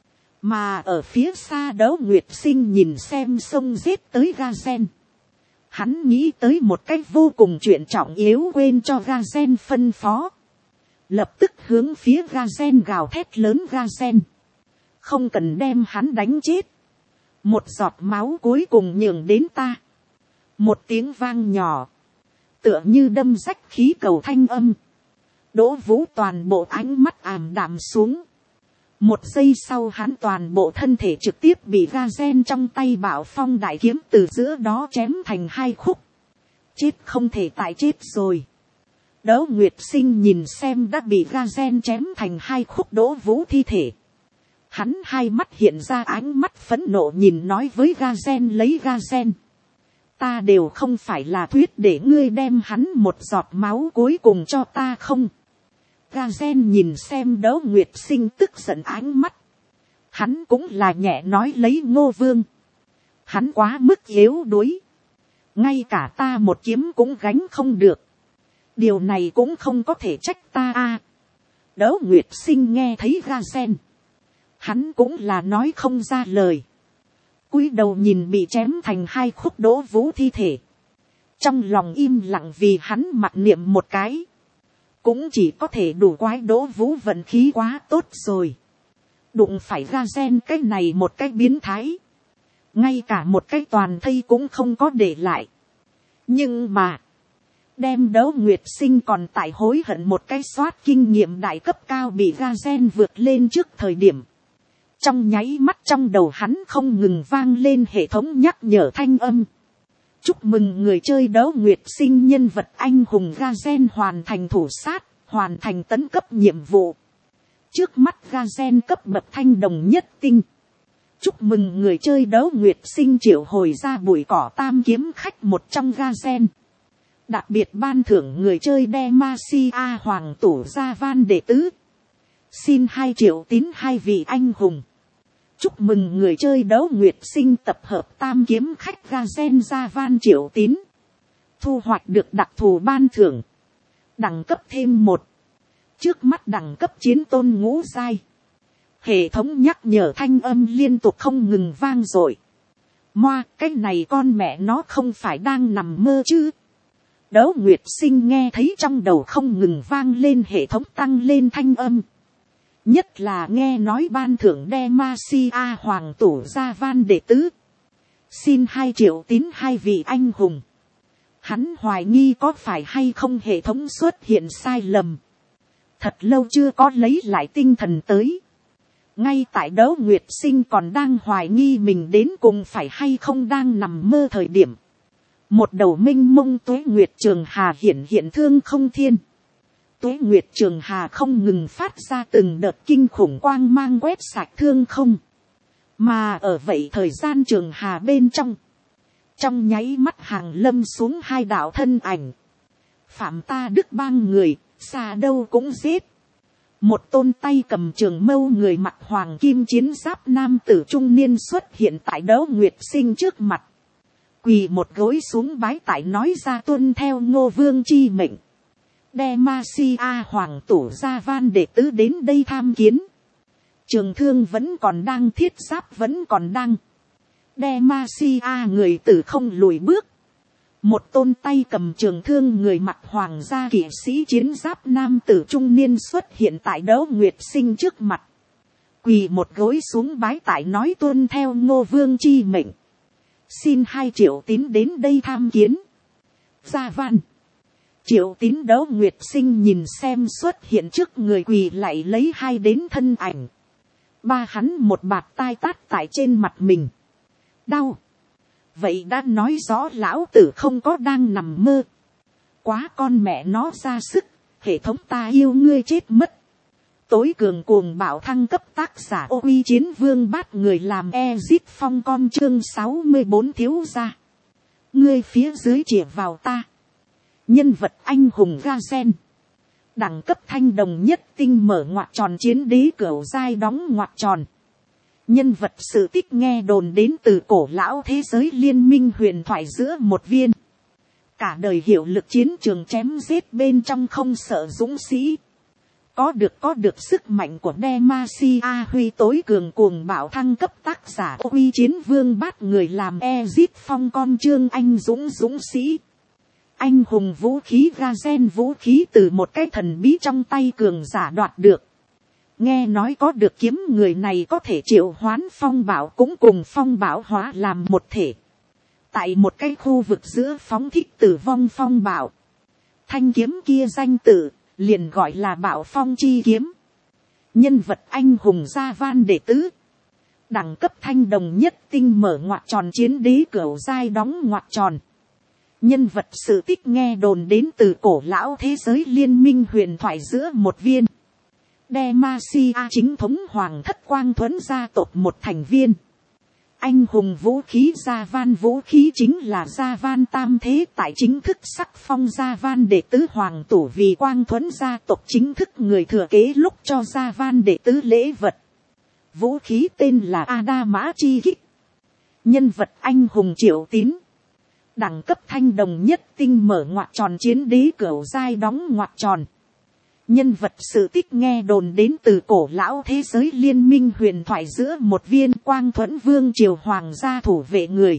Mà ở phía xa Đỗ Nguyệt Sinh nhìn xem sông giết tới ga gen. Hắn nghĩ tới một cách vô cùng chuyện trọng yếu quên cho ga gen phân phó. Lập tức hướng phía ga gen gào thét lớn ga gen. Không cần đem hắn đánh chết. Một giọt máu cuối cùng nhường đến ta. Một tiếng vang nhỏ. Tựa như đâm rách khí cầu thanh âm. Đỗ Vũ toàn bộ ánh mắt ảm đạm xuống. Một giây sau hắn toàn bộ thân thể trực tiếp bị ga gen trong tay Bảo Phong đại kiếm từ giữa đó chém thành hai khúc. Chết không thể tại chết rồi. Đỗ Nguyệt Sinh nhìn xem đã bị ga gen chém thành hai khúc Đỗ Vũ thi thể. Hắn hai mắt hiện ra ánh mắt phẫn nộ nhìn nói với ga gen lấy ga gen. Ta đều không phải là thuyết để ngươi đem hắn một giọt máu cuối cùng cho ta không. Ga gen nhìn xem Đỗ Nguyệt Sinh tức giận ánh mắt. Hắn cũng là nhẹ nói lấy Ngô Vương. Hắn quá mức yếu đuối. Ngay cả ta một kiếm cũng gánh không được. Điều này cũng không có thể trách ta a. Đỗ Nguyệt Sinh nghe thấy ga gen. Hắn cũng là nói không ra lời. Cúi đầu nhìn bị chém thành hai khúc Đỗ Vũ thi thể. Trong lòng im lặng vì hắn mặc niệm một cái. Cũng chỉ có thể đủ quái Đỗ Vũ vận khí quá tốt rồi. Đụng phải ga gen cái này một cái biến thái. Ngay cả một cái toàn thây cũng không có để lại. Nhưng mà. Đem Đỗ Nguyệt Sinh còn tại hối hận một cái soát kinh nghiệm đại cấp cao bị ga gen vượt lên trước thời điểm. Trong nháy mắt trong đầu hắn không ngừng vang lên hệ thống nhắc nhở thanh âm. Chúc mừng người chơi Đỗ Nguyệt Sinh nhân vật anh hùng ga gen hoàn thành thủ sát, hoàn thành tấn cấp nhiệm vụ. Trước mắt ga gen cấp bậc thanh đồng nhất tinh. Chúc mừng người chơi Đỗ Nguyệt Sinh triệu hồi ra bụi cỏ tam kiếm khách một trong ga gen. Đặc biệt ban thưởng người chơi Demacia Hoàng Tủ Gia Van đệ tứ. Xin hai triệu tín hai vị anh hùng. Chúc mừng người chơi Đỗ Nguyệt Sinh tập hợp tam kiếm khách ga gen Gia Van triệu tín. Thu hoạch được đặc thù ban thưởng. Đẳng cấp thêm một. Trước mắt đẳng cấp chiến tôn ngũ giai. Hệ thống nhắc nhở thanh âm liên tục không ngừng vang dội. Moa, cái này con mẹ nó không phải đang nằm mơ chứ. Đỗ Nguyệt Sinh nghe thấy trong đầu không ngừng vang lên hệ thống tăng lên thanh âm. Nhất là nghe nói ban thưởng Demacia Hoàng Tủ Gia Van đệ tứ. Xin hai triệu tín hai vị anh hùng. Hắn hoài nghi có phải hay không hệ thống xuất hiện sai lầm. Thật lâu chưa có lấy lại tinh thần tới. Ngay tại Đỗ Nguyệt Sinh còn đang hoài nghi mình đến cùng phải hay không đang nằm mơ thời điểm. Một đầu minh mông tuế nguyệt trường hà hiện hiện thương không thiên. Tuế nguyệt trường hà không ngừng phát ra từng đợt kinh khủng quang mang quét sạch thương không. Mà ở vậy thời gian trường hà bên trong. Trong nháy mắt hàng lâm xuống hai đạo thân ảnh. Phạm ta đức bang người, xa đâu cũng giết. Một tôn tay cầm trường mâu người mặc hoàng kim chiến giáp nam tử trung niên xuất hiện tại Đỗ Nguyệt Sinh trước mặt. Quỳ một gối xuống bái tại nói ra tuân theo Ngô Vương chi mệnh. Demacia Hoàng Tủ Gia Van đệ tứ đến đây tham kiến. Trường thương vẫn còn đang, thiết giáp vẫn còn đang. Demacia người tử không lùi bước. Một tôn tay cầm trường thương người mặc hoàng gia kỵ sĩ chiến giáp nam tử trung niên xuất hiện tại Đỗ Nguyệt Sinh trước mặt. Quỳ một gối xuống bái tại nói tuân theo Ngô Vương chi mệnh. Xin hai triệu tín đến đây tham kiến. Gia Van. Triệu Tín Đấu Nguyệt Sinh nhìn xem xuất hiện trước người quỳ lại lấy hai đến thân ảnh. Ba hắn một bạt tai tát tại trên mặt mình. Đau. Vậy đã nói rõ lão tử không có đang nằm mơ. Quá con mẹ nó ra sức. Hệ thống ta yêu ngươi chết mất. Tối cường cuồng bạo thăng cấp tác giả ô uy chiến vương bát người làm Ezit Phong con chương sáu mươi bốn thiếu gia. Ngươi phía dưới chĩa vào ta. Nhân vật anh hùng Gazen. Đẳng cấp thanh đồng nhất tinh mở ngoặc tròn chiến đế cửu giai đóng ngoặc tròn. Nhân vật sự tích nghe đồn đến từ cổ lão thế giới liên minh huyền thoại giữa một viên. Cả đời hiệu lực chiến trường chém giết bên trong không sợ dũng sĩ. Có được có được sức mạnh của Demacia Huy tối cường cuồng bạo thăng cấp tác giả uy chiến vương bát người làm Ezit Phong con chương anh dũng dũng sĩ. Anh hùng vũ khí Gazen vũ khí từ một cái thần bí trong tay cường giả đoạt được. Nghe nói có được kiếm người này có thể triệu hoán phong bảo cũng cùng phong bảo hóa làm một thể. Tại một cái khu vực giữa phóng thích tử vong phong bảo. Thanh kiếm kia danh tự liền gọi là Bảo Phong chi kiếm. Nhân vật anh hùng Gia Van đệ tứ. Đẳng cấp thanh đồng nhất tinh mở ngoặc tròn chiến đế cửu giai đóng ngoặc tròn. Nhân vật sự tích nghe đồn đến từ cổ lão thế giới liên minh huyền thoại giữa một viên. Demacia chính thống hoàng thất quang thuẫn gia tộc một thành viên. Anh hùng vũ khí Gia Van vũ khí chính là Gia Van tam thế tại chính thức sắc phong Gia Van đệ tứ hoàng tủ vì quang thuẫn gia tộc chính thức người thừa kế lúc cho Gia Van đệ tứ lễ vật. Vũ khí tên là Adama chi kích. Nhân vật anh hùng Triệu Tín. Đẳng cấp thanh đồng nhất tinh mở ngoặc tròn chiến đế cửu giai đóng ngoặc tròn. Nhân vật sự tích nghe đồn đến từ cổ lão thế giới liên minh huyền thoại giữa một viên quang thuẫn vương triều hoàng gia thủ vệ người.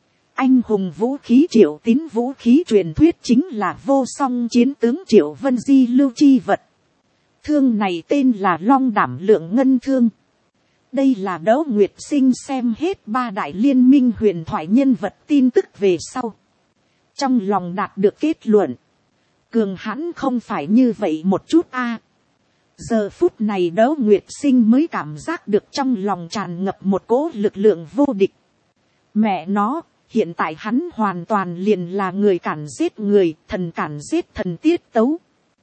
Anh hùng vũ khí Triệu Tín vũ khí truyền thuyết chính là vô song chiến tướng Triệu Vân Di lưu chi vật. Thương này tên là Long Đảm Lượng Ngân Thương. Đây là Đấu Nguyệt Sinh xem hết ba đại liên minh huyền thoại nhân vật tin tức về sau. Trong lòng đạt được kết luận. Cường hãn không phải như vậy một chút a. Giờ phút này Đấu Nguyệt Sinh mới cảm giác được trong lòng tràn ngập một cỗ lực lượng vô địch. Mẹ nó, hiện tại hắn hoàn toàn liền là người cản giết người, thần cản giết thần tiết tấu.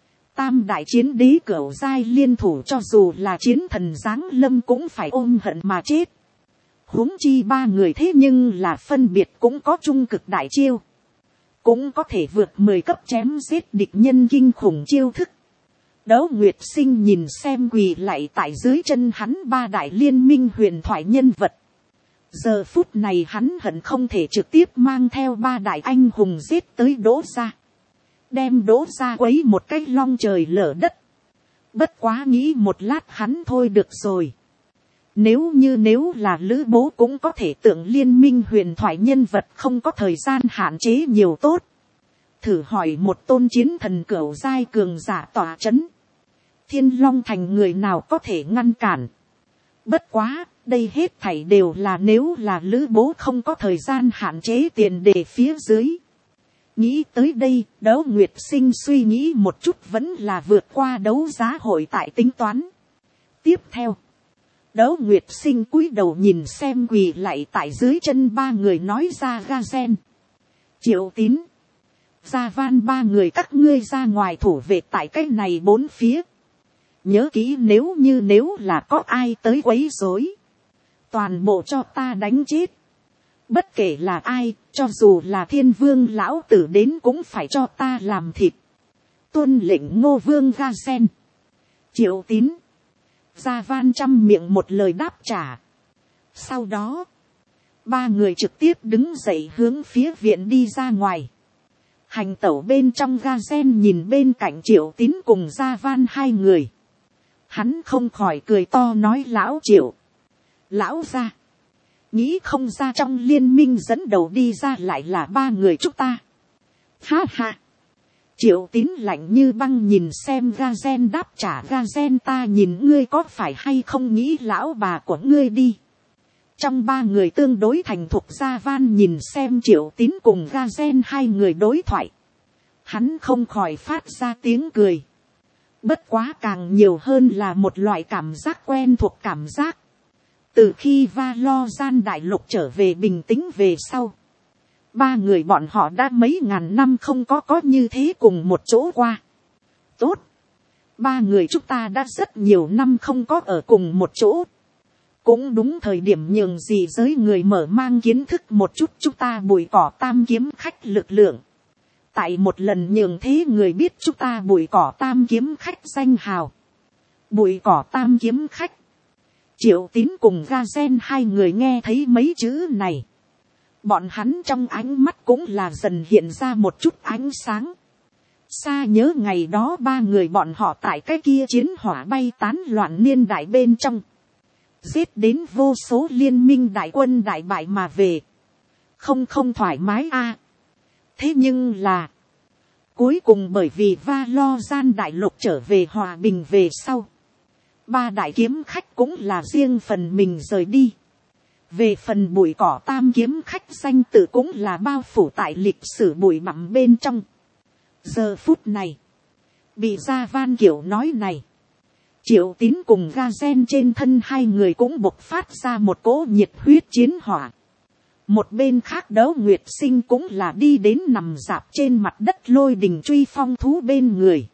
Tam đại chiến đế cửu giai liên thủ cho dù là chiến thần giáng lâm cũng phải ôm hận mà chết. Huống chi ba người thế nhưng là phân biệt cũng có trung cực đại chiêu. Cũng có thể vượt mười cấp chém giết địch nhân kinh khủng chiêu thức. Đấu Nguyệt Sinh nhìn xem quỳ lại tại dưới chân hắn ba đại liên minh huyền thoại nhân vật. Giờ phút này hắn hận không thể trực tiếp mang theo ba đại anh hùng giết tới Đỗ gia. Đem Đỗ gia quấy một cái long trời lở đất. Bất quá nghĩ một lát hắn thôi được rồi. Nếu như nếu là Lữ Bố cũng có thể tượng liên minh huyền thoại nhân vật không có thời gian hạn chế nhiều tốt. Thử hỏi một tôn chiến thần cửu giai cường giả tỏa chấn. Thiên Long Thành người nào có thể ngăn cản. Bất quá, đây hết thảy đều là nếu là Lữ Bố không có thời gian hạn chế tiền đề phía dưới. Nghĩ tới đây, Đấu Nguyệt Sinh suy nghĩ một chút vẫn là vượt qua đấu giá hội tại tính toán. Tiếp theo. Đấu Nguyệt Sinh cúi đầu nhìn xem quỳ lại tại dưới chân ba người nói ra Gazen. Triệu Tín. Gia Van ba người các ngươi ra ngoài thủ vệ tại cái này bốn phía. Nhớ kỹ nếu như nếu là có ai tới quấy rối. Toàn bộ cho ta đánh chết. Bất kể là ai, cho dù là thiên vương lão tử đến cũng phải cho ta làm thịt. Tuân lệnh Ngô Vương Gazen. Triệu Tín. Gia Van trăm miệng một lời đáp trả. Sau đó, ba người trực tiếp đứng dậy hướng phía viện đi ra ngoài. Hành tẩu bên trong Gazen nhìn bên cạnh Triệu Tín cùng Gia Van hai người. Hắn không khỏi cười to nói lão Triệu. Lão gia. Nghĩ không ra trong liên minh dẫn đầu đi ra lại là ba người chúng ta. Ha ha. Triệu Tín lạnh như băng nhìn xem Gazen đáp trả Gazen ta nhìn ngươi có phải hay không nghĩ lão bà của ngươi đi. Trong ba người tương đối thành thục Gia Van nhìn xem Triệu Tín cùng Gazen hai người đối thoại. hắn không khỏi phát ra tiếng cười. Bất quá càng nhiều hơn là một loại cảm giác quen thuộc cảm giác. Từ khi Va Lo Gian đại lục trở về bình tĩnh về sau, ba người bọn họ đã mấy ngàn năm không có có như thế cùng một chỗ qua. Tốt, ba người chúng ta đã rất nhiều năm không có ở cùng một chỗ. Cũng đúng thời điểm nhường gì giới người mở mang kiến thức một chút chúng ta Bụi Cỏ Tam Kiếm Khách lực lượng. Tại một lần nhường thế người biết chúng ta Bụi Cỏ Tam Kiếm Khách danh hào. Bụi Cỏ Tam Kiếm Khách. Triệu Tín cùng Ga Gen hai người nghe thấy mấy chữ này. Bọn hắn trong ánh mắt cũng là dần hiện ra một chút ánh sáng. Xa nhớ ngày đó ba người bọn họ tại cái kia chiến hỏa bay tán loạn niên đại bên trong. Giết đến vô số liên minh đại quân đại bại mà về. Không không thoải mái a. À. Thế nhưng là. Cuối cùng bởi vì Va Lo Gian đại lục trở về hòa bình về sau. Ba đại kiếm khách cũng là riêng phần mình rời đi. Về phần Bụi Cỏ Tam Kiếm Khách danh tự cũng là bao phủ tại lịch sử bụi bặm bên trong. Giờ phút này. Bị Gia Van Kiểu nói này. Triệu Tín cùng Ga Gen trên thân hai người cũng bộc phát ra một cỗ nhiệt huyết chiến hỏa. Một bên khác Đấu Nguyệt Sinh cũng là đi đến nằm rạp trên mặt đất Lôi Đình Truy Phong thú bên người.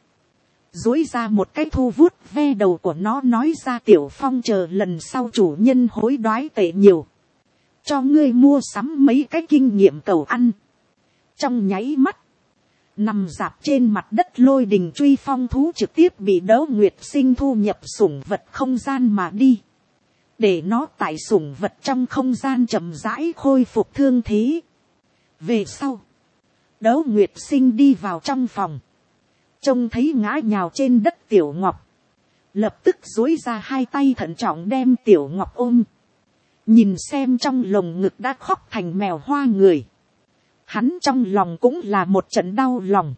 Dối ra một cái thu vuốt ve đầu của nó nói ra Tiểu Phong chờ lần sau chủ nhân hối đoái tệ nhiều. Cho ngươi mua sắm mấy cái kinh nghiệm cầu ăn. Trong nháy mắt. Nằm rạp trên mặt đất Lôi Đình Truy Phong thú trực tiếp bị Đấu Nguyệt Sinh thu nhập sủng vật không gian mà đi. Để nó tại sủng vật trong không gian chậm rãi khôi phục thương thế. Về sau. Đấu Nguyệt Sinh đi vào trong phòng. Trông thấy ngã nhào trên đất Tiểu Ngọc. Lập tức duỗi ra hai tay thận trọng đem Tiểu Ngọc ôm. Nhìn xem trong lồng ngực đã khóc thành mèo hoa người. Hắn trong lòng cũng là một trận đau lòng.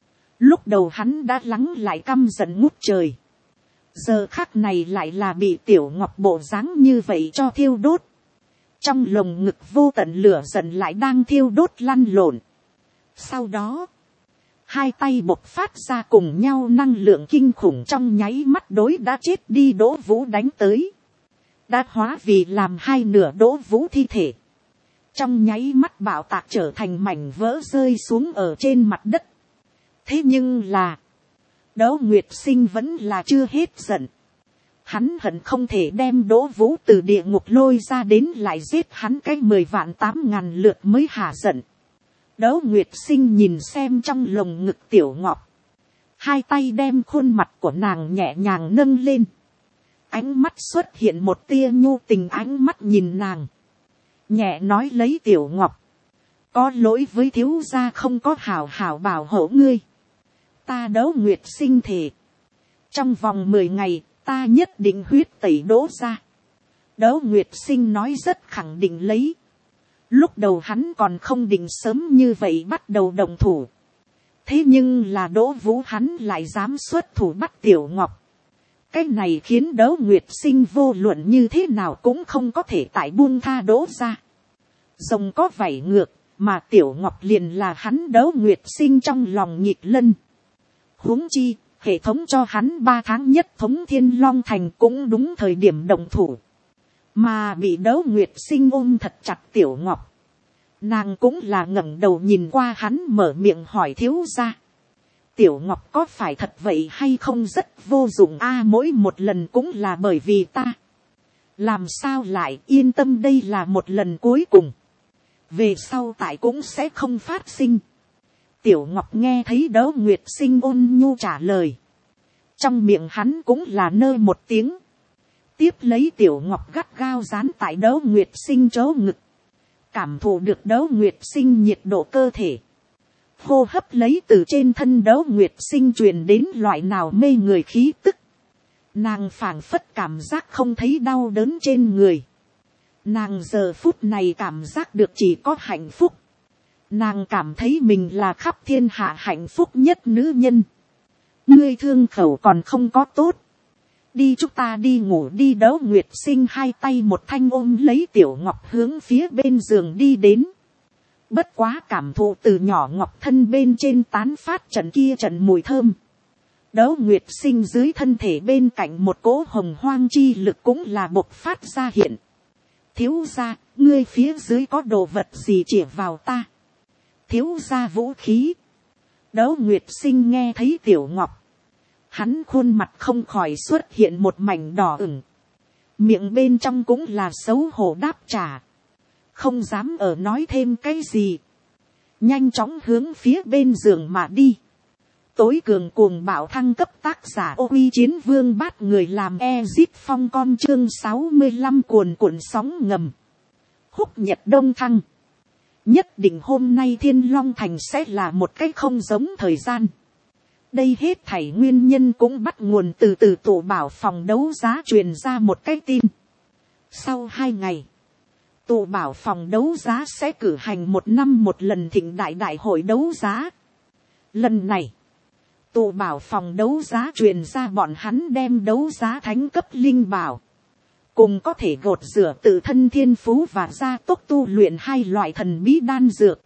Lúc đầu hắn đã lắng lại căm giận ngút trời. Giờ khắc này lại là bị Tiểu Ngọc bộ dáng như vậy cho thiêu đốt. Trong lồng ngực vô tận lửa giận lại đang thiêu đốt lăn lộn. Sau đó. Hai tay bộc phát ra cùng nhau năng lượng kinh khủng trong nháy mắt đối đã chết đi Đỗ Vũ đánh tới. Đã hóa vì làm hai nửa Đỗ Vũ thi thể. Trong nháy mắt bạo tạc trở thành mảnh vỡ rơi xuống ở trên mặt đất. Thế nhưng là. Đấu Nguyệt Sinh vẫn là chưa hết giận. Hắn hận không thể đem Đỗ Vũ từ địa ngục lôi ra đến lại giết hắn cái mười vạn tám ngàn lượt mới hả giận. Đấu Nguyệt Sinh nhìn xem trong lồng ngực Tiểu Ngọc. Hai tay đem khuôn mặt của nàng nhẹ nhàng nâng lên. Ánh mắt xuất hiện một tia nhu tình ánh mắt nhìn nàng. Nhẹ nói lấy Tiểu Ngọc. Có lỗi với thiếu gia không có hảo hảo bảo hộ ngươi. Ta Đấu Nguyệt Sinh thề. Trong vòng mười ngày ta nhất định huyết tẩy Đỗ gia. Đấu Nguyệt Sinh nói rất khẳng định lấy. Lúc đầu hắn còn không định sớm như vậy bắt đầu động thủ. Thế nhưng là Đỗ Vũ hắn lại dám xuất thủ bắt Tiểu Ngọc. Cái này khiến Đấu Nguyệt Sinh vô luận như thế nào cũng không có thể tại buông tha Đỗ ra. Rồng có vảy ngược, mà Tiểu Ngọc liền là hắn Đấu Nguyệt Sinh trong lòng nhịp lân. Huống chi, hệ thống cho hắn ba tháng nhất thống Thiên Long Thành cũng đúng thời điểm động thủ. Mà bị Đấu Nguyệt Sinh ôm thật chặt Tiểu Ngọc. Nàng cũng là ngẩng đầu nhìn qua hắn mở miệng hỏi thiếu gia. Tiểu Ngọc có phải thật vậy hay không rất vô dụng a à, mỗi một lần cũng là bởi vì ta. Làm sao lại yên tâm đây là một lần cuối cùng. Về sau tại cũng sẽ không phát sinh. Tiểu Ngọc nghe thấy Đấu Nguyệt Sinh ôn nhu trả lời. Trong miệng hắn cũng là nơ một tiếng. Tiếp lấy Tiểu Ngọc gắt gao dán tại Đấu Nguyệt Sinh chỗ ngực. Cảm thụ được Đấu Nguyệt Sinh nhiệt độ cơ thể. Hô hấp lấy từ trên thân Đấu Nguyệt Sinh truyền đến loại nào mê người khí tức. Nàng phảng phất cảm giác không thấy đau đớn trên người. Nàng giờ phút này cảm giác được chỉ có hạnh phúc. Nàng cảm thấy mình là khắp thiên hạ hạnh phúc nhất nữ nhân. Ngươi thương khẩu còn không có tốt. Đi chúng ta đi ngủ đi. Đấu Nguyệt Sinh hai tay một thanh ôm lấy Tiểu Ngọc hướng phía bên giường đi đến. Bất quá cảm thụ từ nhỏ ngọc thân bên trên tán phát trận kia trận mùi thơm. Đấu Nguyệt Sinh dưới thân thể bên cạnh một cỗ hồng hoang chi lực cũng là bộc phát ra hiện. Thiếu gia, ngươi phía dưới có đồ vật gì chĩa vào ta? Thiếu gia vũ khí. Đấu Nguyệt Sinh nghe thấy Tiểu Ngọc. Hắn khuôn mặt không khỏi xuất hiện một mảnh đỏ ửng. Miệng bên trong cũng là xấu hổ đáp trả. Không dám ở nói thêm cái gì. Nhanh chóng hướng phía bên giường mà đi. Tối cường cuồng bạo thăng cấp tác giả Ô Uy Chiến Vương Bát người làm Ezit Phong con chương sáu mươi lăm cuồn cuộn sóng ngầm. Húc Nhật Đông Thăng. Nhất định hôm nay Thiên Long Thành sẽ là một cái không giống thời gian. Đây hết thảy nguyên nhân cũng bắt nguồn từ từ tổ bảo phòng đấu giá truyền ra một cái tin. Sau hai ngày, tổ bảo phòng đấu giá sẽ cử hành một năm một lần thịnh đại đại hội đấu giá. Lần này, tổ bảo phòng đấu giá truyền ra bọn hắn đem đấu giá thánh cấp linh bảo. Cùng có thể gột rửa tự thân thiên phú và gia tốc tu luyện hai loại thần bí đan dược.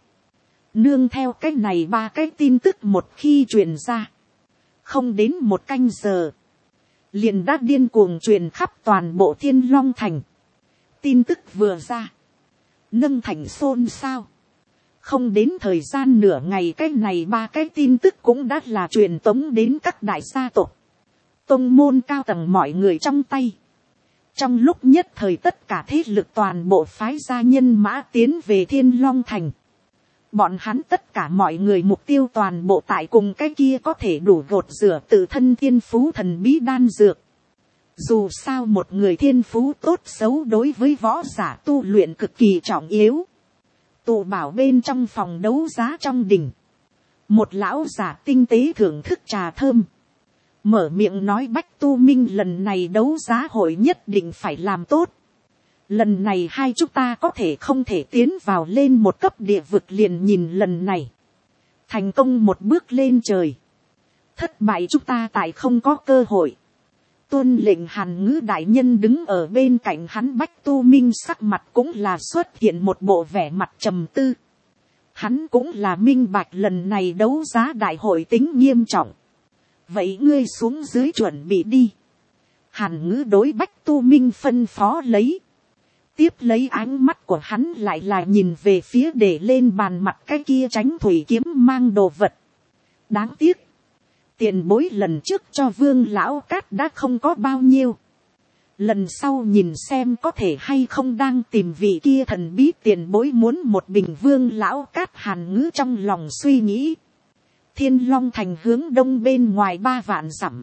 Nương theo cái này ba cái tin tức một khi truyền ra. Không đến một canh giờ. Liền đã điên cuồng truyền khắp toàn bộ Thiên Long Thành. Tin tức vừa ra. Nâng thành xôn xao. Không đến thời gian nửa ngày cái này ba cái tin tức cũng đã là truyền tống đến các đại gia tộc. Tông môn cao tầng mọi người trong tay. Trong lúc nhất thời tất cả thế lực toàn bộ phái gia nhân mã tiến về Thiên Long Thành. Bọn hắn tất cả mọi người mục tiêu toàn bộ tại cùng cái kia có thể đủ gột rửa tự thân thiên phú thần bí đan dược. Dù sao một người thiên phú tốt xấu đối với võ giả tu luyện cực kỳ trọng yếu. Tụ bảo bên trong phòng đấu giá trong đỉnh. Một lão giả tinh tế thưởng thức trà thơm. Mở miệng nói Bách Tu Minh lần này đấu giá hội nhất định phải làm tốt. Lần này hai chúng ta có thể không thể tiến vào lên một cấp địa vực liền nhìn lần này. Thành công một bước lên trời. Thất bại chúng ta tại không có cơ hội. Tuân lệnh Hàn Ngữ đại nhân đứng ở bên cạnh hắn Bách Tu Minh sắc mặt cũng là xuất hiện một bộ vẻ mặt trầm tư. Hắn cũng là minh bạch lần này đấu giá đại hội tính nghiêm trọng. Vậy ngươi xuống dưới chuẩn bị đi. Hàn Ngữ đối Bách Tu Minh phân phó lấy. Tiếp lấy ánh mắt của hắn lại là nhìn về phía để lên bàn mặt cái kia tránh thủy kiếm mang đồ vật. Đáng tiếc. Tiền bối lần trước cho Vương Lão Cát đã không có bao nhiêu. Lần sau nhìn xem có thể hay không đang tìm vị kia thần bí tiền bối muốn một bình Vương Lão Cát. Hàn Ngữ trong lòng suy nghĩ. Thiên Long Thành hướng đông bên ngoài ba vạn dặm.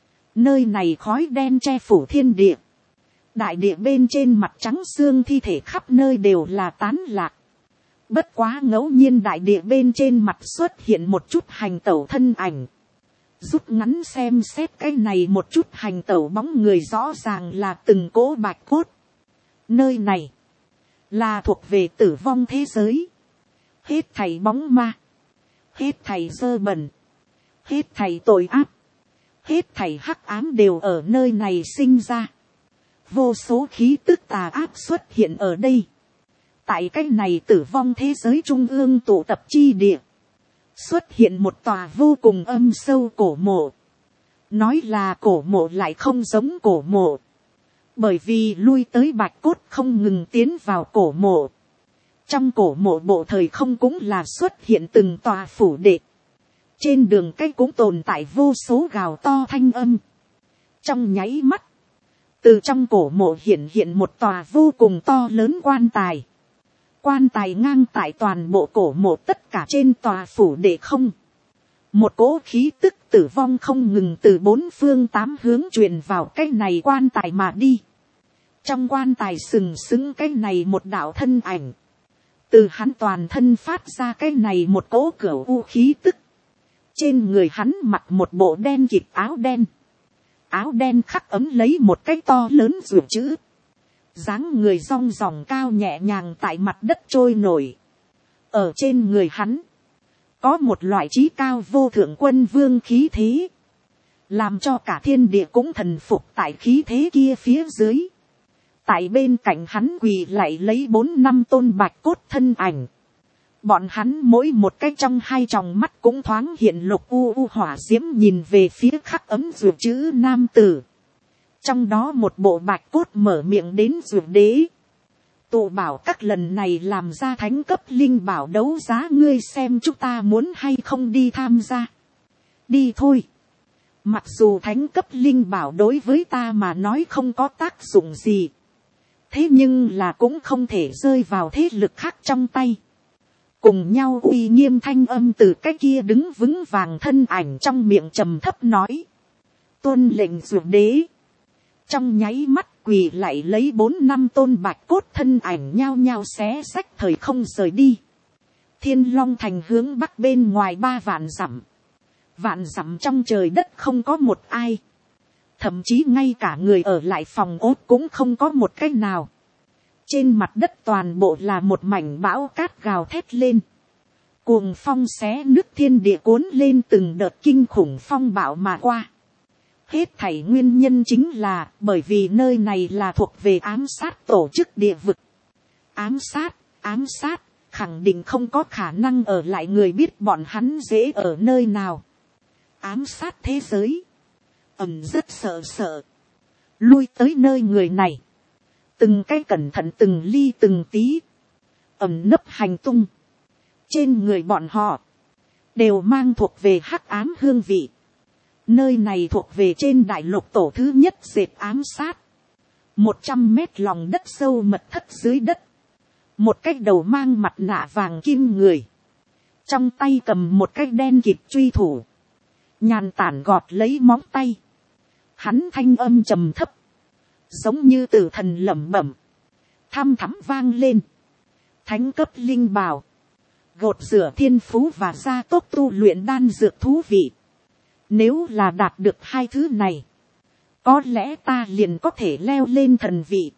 Nơi này khói đen che phủ thiên địa. Đại địa bên trên mặt trắng xương thi thể khắp nơi đều là tán lạc. Bất quá ngẫu nhiên đại địa bên trên mặt xuất hiện một chút hành tẩu thân ảnh. Rút ngắn xem xét cái này một chút hành tẩu bóng người rõ ràng là từng cỗ bạch cốt. Nơi này là thuộc về tử vong thế giới. Hết thảy bóng ma. Hết thảy dơ bẩn. Hết thảy tội ác. Hết thảy hắc ám đều ở nơi này sinh ra. Vô số khí tức tà ác xuất hiện ở đây. Tại cái này tử vong thế giới trung ương tụ tập chi địa. Xuất hiện một tòa vô cùng âm sâu cổ mộ. Nói là cổ mộ lại không giống cổ mộ. Bởi vì lui tới bạch cốt không ngừng tiến vào cổ mộ. Trong cổ mộ bộ thời không cũng là xuất hiện từng tòa phủ đệ. Trên đường cái cũng tồn tại vô số gào to thanh âm. Trong nháy mắt. Từ trong cổ mộ hiện hiện một tòa vô cùng to lớn quan tài. Quan tài ngang tại toàn bộ cổ mộ tất cả trên tòa phủ đệ không. Một cỗ khí tức tử vong không ngừng từ bốn phương tám hướng truyền vào cái này quan tài mà đi. Trong quan tài sừng sững cái này một đạo thân ảnh. Từ hắn toàn thân phát ra cái này một cỗ cửu u khí tức. Trên người hắn mặc một bộ đen kịt áo đen. Áo đen khắc ấm lấy một cái to lớn ruột chữ. Dáng người rong ròng cao nhẹ nhàng tại mặt đất trôi nổi. Ở trên người hắn. Có một loại trí cao vô thượng quân vương khí thế. Làm cho cả thiên địa cũng thần phục tại khí thế kia phía dưới. Tại bên cạnh hắn quỳ lại lấy bốn năm tôn bạch cốt thân ảnh. Bọn hắn mỗi một cái trong hai tròng mắt cũng thoáng hiện lục u u hỏa diễm nhìn về phía khắc ấm ruột chữ nam tử. Trong đó một bộ bạch cốt mở miệng đến ruột đế. Tụ bảo các lần này làm ra thánh cấp linh bảo đấu giá, ngươi xem chúng ta muốn hay không đi tham gia. Đi thôi. Mặc dù thánh cấp linh bảo đối với ta mà nói không có tác dụng gì. Thế nhưng là cũng không thể rơi vào thế lực khác trong tay. Cùng nhau uy nghiêm thanh âm từ cái kia đứng vững vàng thân ảnh trong miệng trầm thấp nói. Tuân lệnh ruột đế. Trong nháy mắt quỳ lại lấy bốn năm tôn bạch cốt thân ảnh nhao nhao xé xách thời không rời đi. Thiên Long thành hướng bắc bên ngoài ba vạn dặm. Vạn dặm trong trời đất không có một ai. Thậm chí ngay cả người ở lại phòng ốt cũng không có một cái nào. Trên mặt đất toàn bộ là một mảnh bão cát gào thét lên. Cuồng phong xé nước thiên địa cuốn lên từng đợt kinh khủng phong bão mà qua. Hết thảy nguyên nhân chính là bởi vì nơi này là thuộc về ám sát tổ chức địa vực. Ám sát, ám sát, khẳng định không có khả năng ở lại người biết bọn hắn dễ ở nơi nào. Ám sát thế giới. Ẩm rất sợ sợ. Lui tới nơi người này. Từng cái cẩn thận từng ly từng tí. Ẩm nấp hành tung. Trên người bọn họ. Đều mang thuộc về hắc ám hương vị. Nơi này thuộc về trên đại lục tổ thứ nhất dệt ám sát. Một trăm mét lòng đất sâu mật thất dưới đất. Một cái đầu mang mặt nạ vàng kim người. Trong tay cầm một cái đen kịt truy thủ. Nhàn tản gọt lấy móng tay. Hắn thanh âm trầm thấp. Giống như tử thần lẩm bẩm. Thăm thắm vang lên. Thánh cấp linh bảo. Gột rửa thiên phú và gia tốc tu luyện đan dược thú vị. Nếu là đạt được hai thứ này. Có lẽ ta liền có thể leo lên thần vị.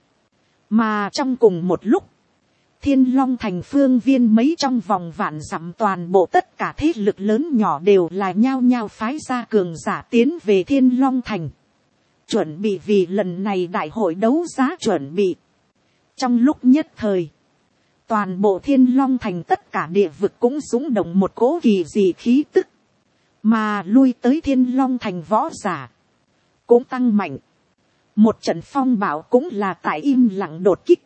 Mà trong cùng một lúc. Thiên Long thành phương viên mấy trong vòng vạn dặm toàn bộ tất cả thế lực lớn nhỏ đều là nhao nhao phái ra cường giả tiến về Thiên Long thành. Chuẩn bị vì lần này đại hội đấu giá chuẩn bị. Trong lúc nhất thời. Toàn bộ Thiên Long thành tất cả địa vực cũng rung động một cỗ kỳ dị khí tức. Mà lui tới Thiên Long thành võ giả. Cũng tăng mạnh. Một trận phong bạo cũng là tại im lặng đột kích.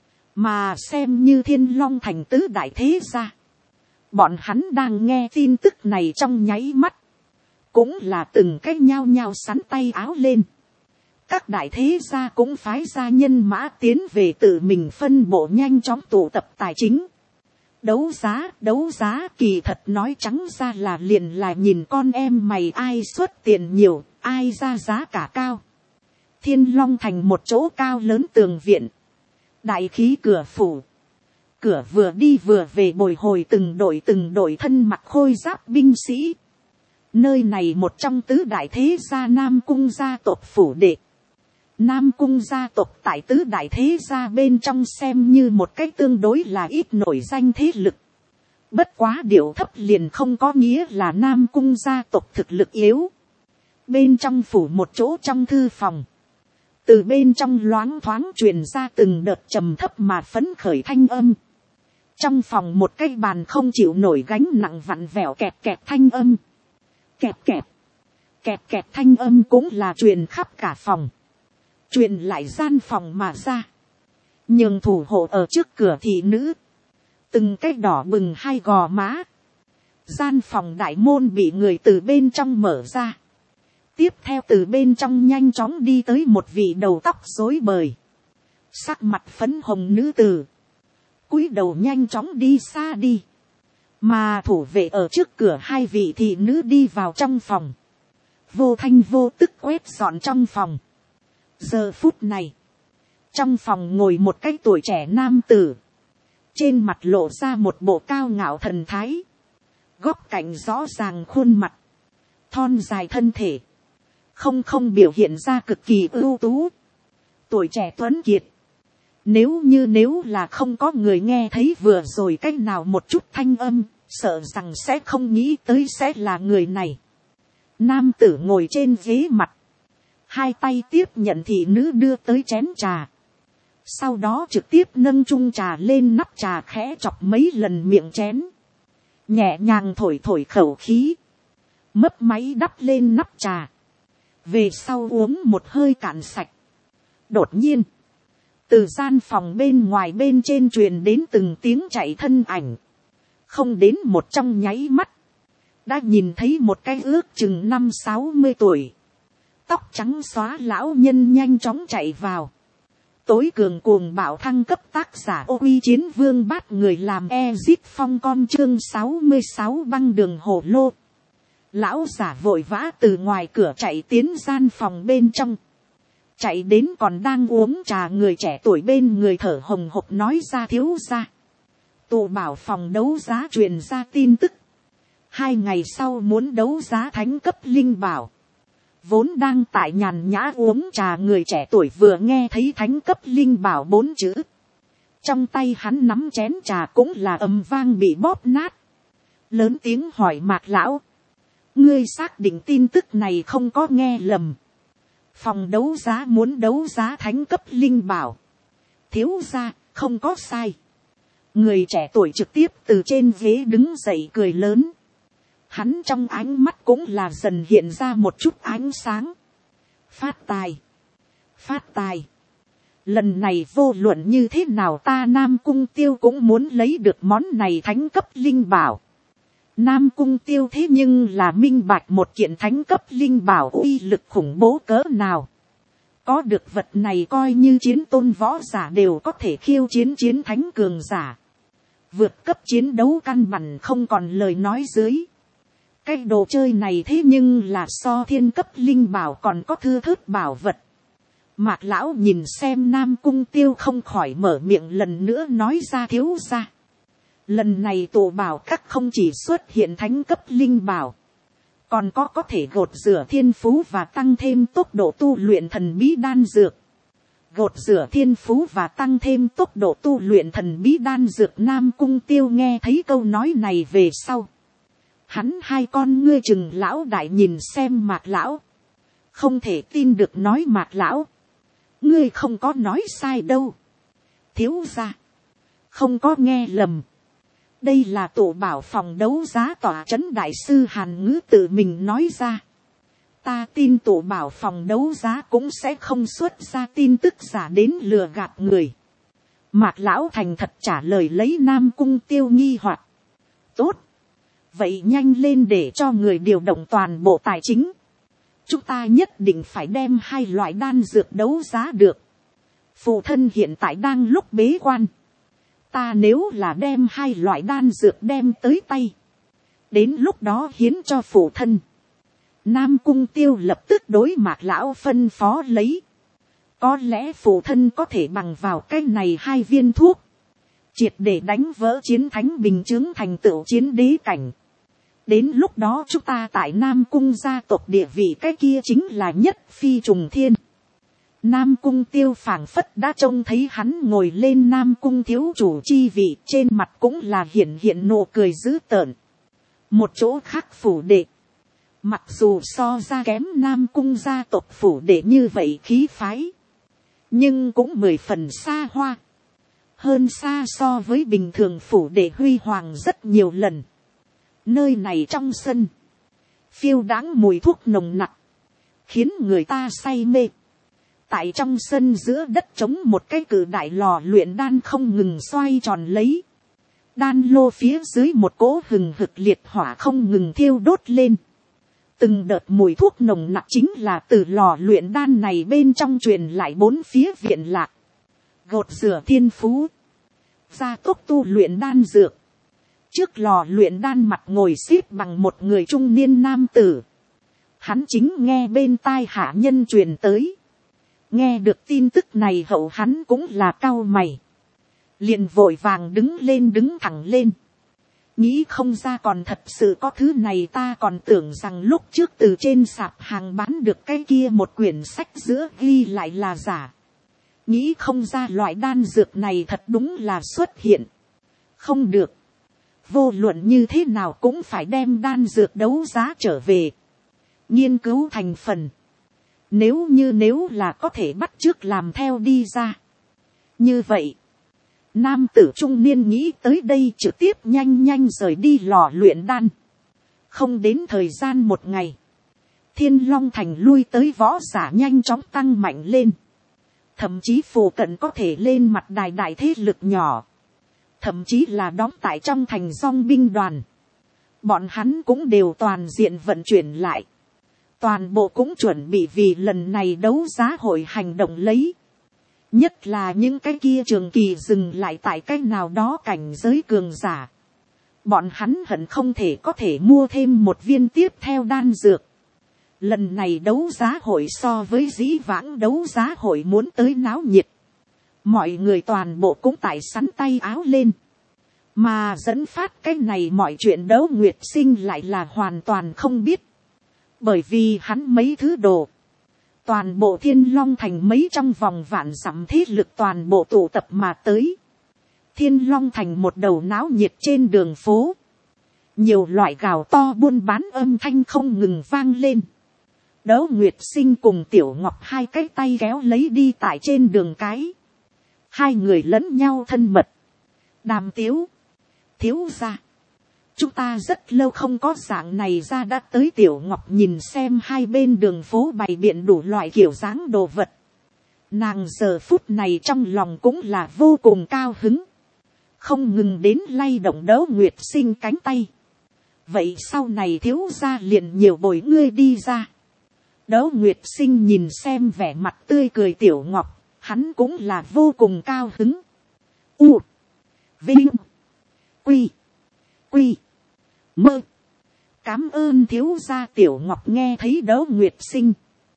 Mà xem như Thiên Long thành tứ đại thế gia. Bọn hắn đang nghe tin tức này trong nháy mắt. Cũng là từng cái nhao nhao sắn tay áo lên. Các đại thế gia cũng phái gia nhân mã tiến về tự mình phân bộ nhanh chóng tụ tập tài chính. Đấu giá, đấu giá kỳ thật nói trắng ra là liền là nhìn con em mày ai xuất tiền nhiều, ai ra giá cả cao. Thiên Long thành một chỗ cao lớn tường viện. Đại khí cửa phủ. Cửa vừa đi vừa về bồi hồi từng đội từng đội thân mặc khôi giáp binh sĩ. Nơi này một trong tứ đại thế gia Nam Cung gia tộc phủ đệ. Nam Cung gia tộc tại tứ đại thế gia bên trong xem như một cách tương đối là ít nổi danh thế lực. Bất quá điệu thấp liền không có nghĩa là Nam Cung gia tộc thực lực yếu. Bên trong phủ một chỗ trong thư phòng. Từ bên trong loáng thoáng truyền ra từng đợt trầm thấp mà phấn khởi thanh âm. Trong phòng một cái bàn không chịu nổi gánh nặng vặn vẹo kẹt kẹt thanh âm. Kẹt kẹt. Kẹt kẹt thanh âm cũng là truyền khắp cả phòng. Truyền lại gian phòng mà ra. Nhường thủ hộ ở trước cửa thị nữ. Từng cái đỏ bừng hai gò má. Gian phòng đại môn bị người từ bên trong mở ra. Tiếp theo từ bên trong nhanh chóng đi tới một vị đầu tóc rối bời. Sắc mặt phấn hồng nữ tử. Cúi đầu nhanh chóng đi xa đi. Mà thủ vệ ở trước cửa hai vị thị nữ đi vào trong phòng. Vô thanh vô tức quét dọn trong phòng. Giờ phút này. Trong phòng ngồi một cái tuổi trẻ nam tử. Trên mặt lộ ra một bộ cao ngạo thần thái. Góc cạnh rõ ràng khuôn mặt. Thon dài thân thể. Không không biểu hiện ra cực kỳ ưu tú. Tuổi trẻ tuấn kiệt. Nếu như nếu là không có người nghe thấy vừa rồi cách nào một chút thanh âm. Sợ rằng sẽ không nghĩ tới sẽ là người này. Nam tử ngồi trên ghế mặt. Hai tay tiếp nhận thị nữ đưa tới chén trà. Sau đó trực tiếp nâng chung trà lên, nắp trà khẽ chọc mấy lần miệng chén. Nhẹ nhàng thổi thổi khẩu khí. Mấp máy đắp lên nắp trà. Về sau uống một hơi cạn sạch. Đột nhiên. Từ gian phòng bên ngoài bên trên truyền đến từng tiếng chạy thân ảnh. Không đến một trong nháy mắt. Đã nhìn thấy một cái ước chừng năm sáu mươi tuổi. Tóc trắng xóa lão nhân nhanh chóng chạy vào. Tối cường cuồng bạo thăng cấp tác giả ô uy chiến vương bát người làm Ezit phong con chương sáu mươi sáu băng đường hổ lô. Lão giả vội vã từ ngoài cửa chạy tiến gian phòng bên trong. Chạy đến còn đang uống trà người trẻ tuổi bên người thở hồng hộc nói ra thiếu ra. Tụ bảo phòng đấu giá truyền ra tin tức. Hai ngày sau muốn đấu giá thánh cấp linh bảo. Vốn đang tại nhàn nhã uống trà người trẻ tuổi vừa nghe thấy thánh cấp linh bảo bốn chữ. Trong tay hắn nắm chén trà cũng là ầm vang bị bóp nát. Lớn tiếng hỏi Mạc lão. Ngươi xác định tin tức này không có nghe lầm. Phòng đấu giá muốn đấu giá thánh cấp linh bảo. Thiếu gia, không có sai. Người trẻ tuổi trực tiếp từ trên ghế đứng dậy cười lớn. Hắn trong ánh mắt cũng là dần hiện ra một chút ánh sáng. Phát tài. Phát tài. Lần này vô luận như thế nào ta Nam Cung Tiêu cũng muốn lấy được món này thánh cấp linh bảo. Nam Cung Tiêu thế nhưng là minh bạch một kiện thánh cấp linh bảo uy lực khủng bố cỡ nào. Có được vật này coi như chiến tôn võ giả đều có thể khiêu chiến chiến thánh cường giả. Vượt cấp chiến đấu căn bản không còn lời nói dưới. Cái đồ chơi này thế nhưng là so thiên cấp linh bảo còn có thư thớt bảo vật. Mạc lão nhìn xem Nam Cung Tiêu không khỏi mở miệng lần nữa nói ra thiếu ra. Lần này tổ bảo các không chỉ xuất hiện thánh cấp linh bảo. Còn có có thể gột rửa thiên phú và tăng thêm tốc độ tu luyện thần bí đan dược. Gột rửa thiên phú và tăng thêm tốc độ tu luyện thần bí đan dược. Nam Cung Tiêu nghe thấy câu nói này về sau. Hắn hai con ngươi chừng lão đại nhìn xem Mạc lão. Không thể tin được nói Mạc lão. Ngươi không có nói sai đâu. Thiếu gia. Không có nghe lầm. Đây là tổ bảo phòng đấu giá tòa trấn đại sư Hàn Ngữ tự mình nói ra. Ta tin tổ bảo phòng đấu giá cũng sẽ không xuất ra tin tức giả đến lừa gạt người. Mạc lão thành thật trả lời lấy Nam Cung Tiêu nghi hoặc. Tốt. Vậy nhanh lên để cho người điều động toàn bộ tài chính. Chúng ta nhất định phải đem hai loại đan dược đấu giá được. Phụ thân hiện tại đang lúc bế quan. Ta nếu là đem hai loại đan dược đem tới tay. Đến lúc đó hiến cho phụ thân. Nam Cung Tiêu lập tức đối Mạc lão phân phó lấy. Có lẽ phụ thân có thể bằng vào cái này hai viên thuốc. Triệt để đánh vỡ chiến thánh bình chứng thành tựu chiến đế cảnh. Đến lúc đó chúng ta tại Nam Cung gia tộc địa vị cái kia chính là nhất phi trùng thiên. Nam Cung Tiêu phảng phất đã trông thấy hắn ngồi lên Nam Cung thiếu chủ chi vị, trên mặt cũng là hiện hiện nụ cười dữ tợn. Một chỗ khác phủ đệ. Mặc dù so ra kém Nam Cung gia tộc phủ đệ như vậy khí phái. Nhưng cũng mười phần xa hoa. Hơn xa so với bình thường phủ đệ huy hoàng rất nhiều lần. Nơi này trong sân. Phiêu đáng mùi thuốc nồng nặc. Khiến người ta say mê. Tại trong sân giữa đất trống một cái cử đại lò luyện đan không ngừng xoay tròn lấy. Đan lô phía dưới một cỗ hừng hực liệt hỏa không ngừng thiêu đốt lên. Từng đợt mùi thuốc nồng nặc chính là từ lò luyện đan này bên trong truyền lại bốn phía viện lạc. Gột rửa thiên phú. Gia tốc tu luyện đan dược. Trước lò luyện đan mặt ngồi xếp bằng một người trung niên nam tử. Hắn chính nghe bên tai hạ nhân truyền tới. Nghe được tin tức này hậu hắn cũng là cau mày. Liền vội vàng đứng lên đứng thẳng lên. Nghĩ không ra còn thật sự có thứ này, ta còn tưởng rằng lúc trước từ trên sạp hàng bán được cái kia một quyển sách giữa ghi lại là giả. Nghĩ không ra loại đan dược này thật đúng là xuất hiện. Không được. Vô luận như thế nào cũng phải đem đan dược đấu giá trở về. Nghiên cứu thành phần. Nếu như nếu là có thể bắt chước làm theo đi ra. Như vậy, nam tử trung niên nghĩ tới đây trực tiếp nhanh nhanh rời đi lò luyện đan. Không đến thời gian một ngày, Thiên Long Thành lui tới võ giả nhanh chóng tăng mạnh lên. Thậm chí phù cận có thể lên mặt đài đại thế lực nhỏ. Thậm chí là đóng tại trong thành dòng binh đoàn. Bọn hắn cũng đều toàn diện vận chuyển lại. Toàn bộ cũng chuẩn bị vì lần này đấu giá hội hành động lấy. Nhất là những cái kia trường kỳ dừng lại tại cái nào đó cảnh giới cường giả. Bọn hắn hận không thể có thể mua thêm một viên tiếp theo đan dược. Lần này đấu giá hội so với dĩ vãng đấu giá hội muốn tới náo nhiệt. Mọi người toàn bộ cũng tại sắn tay áo lên. Mà dẫn phát cái này mọi chuyện Đấu Nguyệt Sinh lại là hoàn toàn không biết. Bởi vì hắn mấy thứ đồ. Toàn bộ Thiên Long Thành mấy trong vòng vạn dặm thế lực toàn bộ tụ tập mà tới. Thiên Long Thành một đầu náo nhiệt trên đường phố. Nhiều loại gào to buôn bán âm thanh không ngừng vang lên. Đấu Nguyệt Sinh cùng Tiểu Ngọc hai cái tay kéo lấy đi tại trên đường cái. Hai người lẫn nhau thân mật. Đàm Tiếu. Thiếu gia. Chúng ta rất lâu không có dạng này ra đã tới. Tiểu Ngọc nhìn xem hai bên đường phố bày biện đủ loại kiểu dáng đồ vật. Nàng giờ phút này trong lòng cũng là vô cùng cao hứng. Không ngừng đến lay động Đấu Nguyệt Sinh cánh tay. Vậy sau này thiếu gia liền nhiều bồi ngươi đi ra. Đấu Nguyệt Sinh nhìn xem vẻ mặt tươi cười Tiểu Ngọc. Hắn cũng là vô cùng cao hứng. U. Vinh. Quy. Quy. Mơ. Cám ơn thiếu gia. Tiểu Ngọc nghe thấy Đấu Nguyệt Sinh.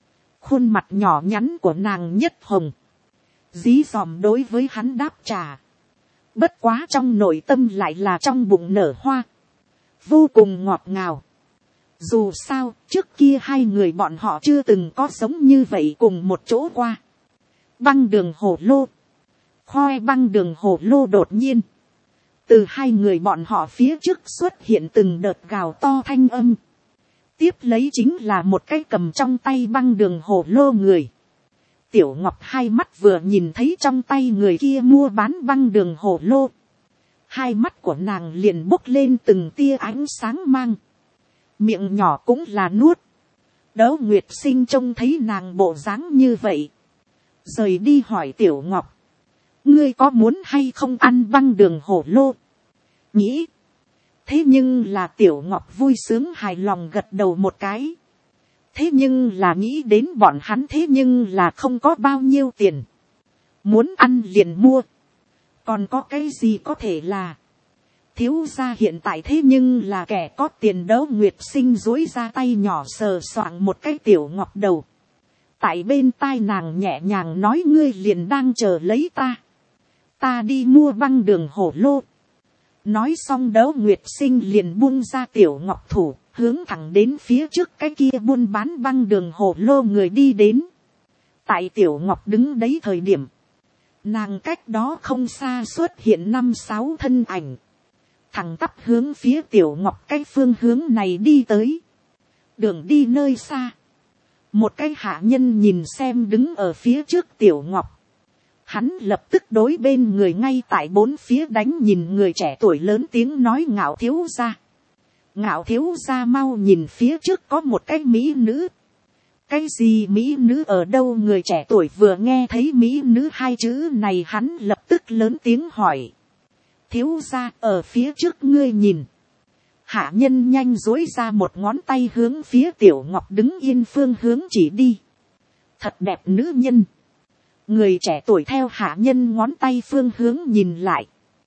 Khuôn mặt nhỏ nhắn của nàng nhất hồng. Dí dòm đối với hắn đáp trả. Bất quá trong nội tâm lại là trong bụng nở hoa. Vô cùng ngọt ngào. Dù sao, trước kia hai người bọn họ chưa từng có sống như vậy cùng một chỗ qua. Băng đường hổ lô. Khoe băng đường hổ lô đột nhiên. Từ hai người bọn họ phía trước xuất hiện từng đợt gào to thanh âm. Tiếp lấy chính là một cái cầm trong tay băng đường hổ lô người. Tiểu Ngọc hai mắt vừa nhìn thấy trong tay người kia mua bán băng đường hổ lô. Hai mắt của nàng liền bốc lên từng tia ánh sáng mang. Miệng nhỏ cũng là nuốt. Đấu Nguyệt Sinh trông thấy nàng bộ dáng như vậy. Rời đi hỏi Tiểu Ngọc. Ngươi có muốn hay không ăn băng đường hổ lô? Nghĩ. Thế nhưng là Tiểu Ngọc vui sướng hài lòng gật đầu một cái. Thế nhưng là nghĩ đến bọn hắn thế nhưng là không có bao nhiêu tiền. Muốn ăn liền mua. Còn có cái gì có thể là. Thiếu gia hiện tại thế nhưng là kẻ có tiền. Đấu Nguyệt Sinh duỗi ra tay nhỏ sờ soạng một cái Tiểu Ngọc đầu. Tại bên tai nàng nhẹ nhàng nói ngươi liền đang chờ lấy ta. Ta đi mua băng đường hổ lô. Nói xong Đấu Nguyệt Sinh liền buông ra Tiểu Ngọc thủ. Hướng thẳng đến phía trước cái kia buôn bán băng đường hổ lô người đi đến. Tại Tiểu Ngọc đứng đấy thời điểm. Nàng cách đó không xa xuất hiện năm sáu thân ảnh. Thẳng tắp hướng phía Tiểu Ngọc cái phương hướng này đi tới. Đường đi nơi xa. Một cái hạ nhân nhìn xem đứng ở phía trước Tiểu Ngọc. Hắn lập tức đối bên người ngay tại bốn phía đánh nhìn người trẻ tuổi lớn tiếng nói Ngạo thiếu gia. Ngạo thiếu gia mau nhìn phía trước có một cái mỹ nữ. Cái gì mỹ nữ ở đâu? Người trẻ tuổi vừa nghe thấy mỹ nữ hai chữ này hắn lập tức lớn tiếng hỏi. Thiếu gia ở phía trước ngươi nhìn. Hạ nhân nhanh duỗi ra một ngón tay hướng phía Tiểu Ngọc đứng yên phương hướng chỉ đi. Thật đẹp nữ nhân. Người trẻ tuổi theo hạ nhân ngón tay phương hướng nhìn lại.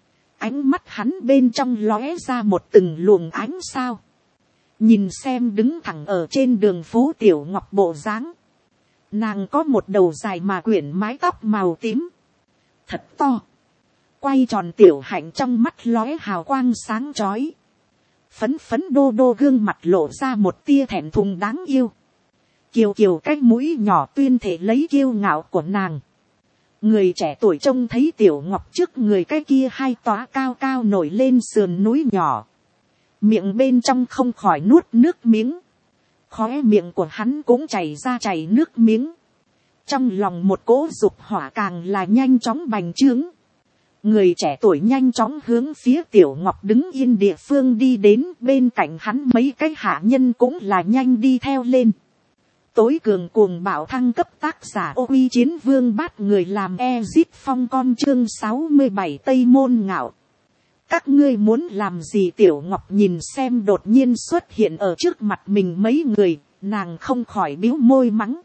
Ánh mắt hắn bên trong lóe ra một từng luồng ánh sao. Nhìn xem đứng thẳng ở trên đường phố Tiểu Ngọc bộ dáng. Nàng có một đầu dài mà quyển mái tóc màu tím. Thật to. Quay tròn tiểu hạnh trong mắt lóe hào quang sáng chói. Phấn phấn đô đô gương mặt lộ ra một tia thẹn thùng đáng yêu. Kiều kiều cái mũi nhỏ tuyên thể lấy kiêu ngạo của nàng. Người trẻ tuổi trông thấy Tiểu Ngọc trước người cái kia hai tóa cao cao nổi lên sườn núi nhỏ. Miệng bên trong không khỏi nuốt nước miếng. Khóe miệng của hắn cũng chảy ra chảy nước miếng. Trong lòng một cỗ dục hỏa càng là nhanh chóng bành trướng. Người trẻ tuổi nhanh chóng hướng phía Tiểu Ngọc đứng yên địa phương đi đến, bên cạnh hắn mấy cái hạ nhân cũng là nhanh đi theo lên. Tối cường cuồng bạo thăng cấp tác giả Ô Uy Chiến Vương bắt người làm Ezit Phong con chương sáu mươi bảy Tây Môn Ngạo. Các ngươi muốn làm gì? Tiểu Ngọc nhìn xem đột nhiên xuất hiện ở trước mặt mình mấy người, nàng không khỏi bĩu môi mắng.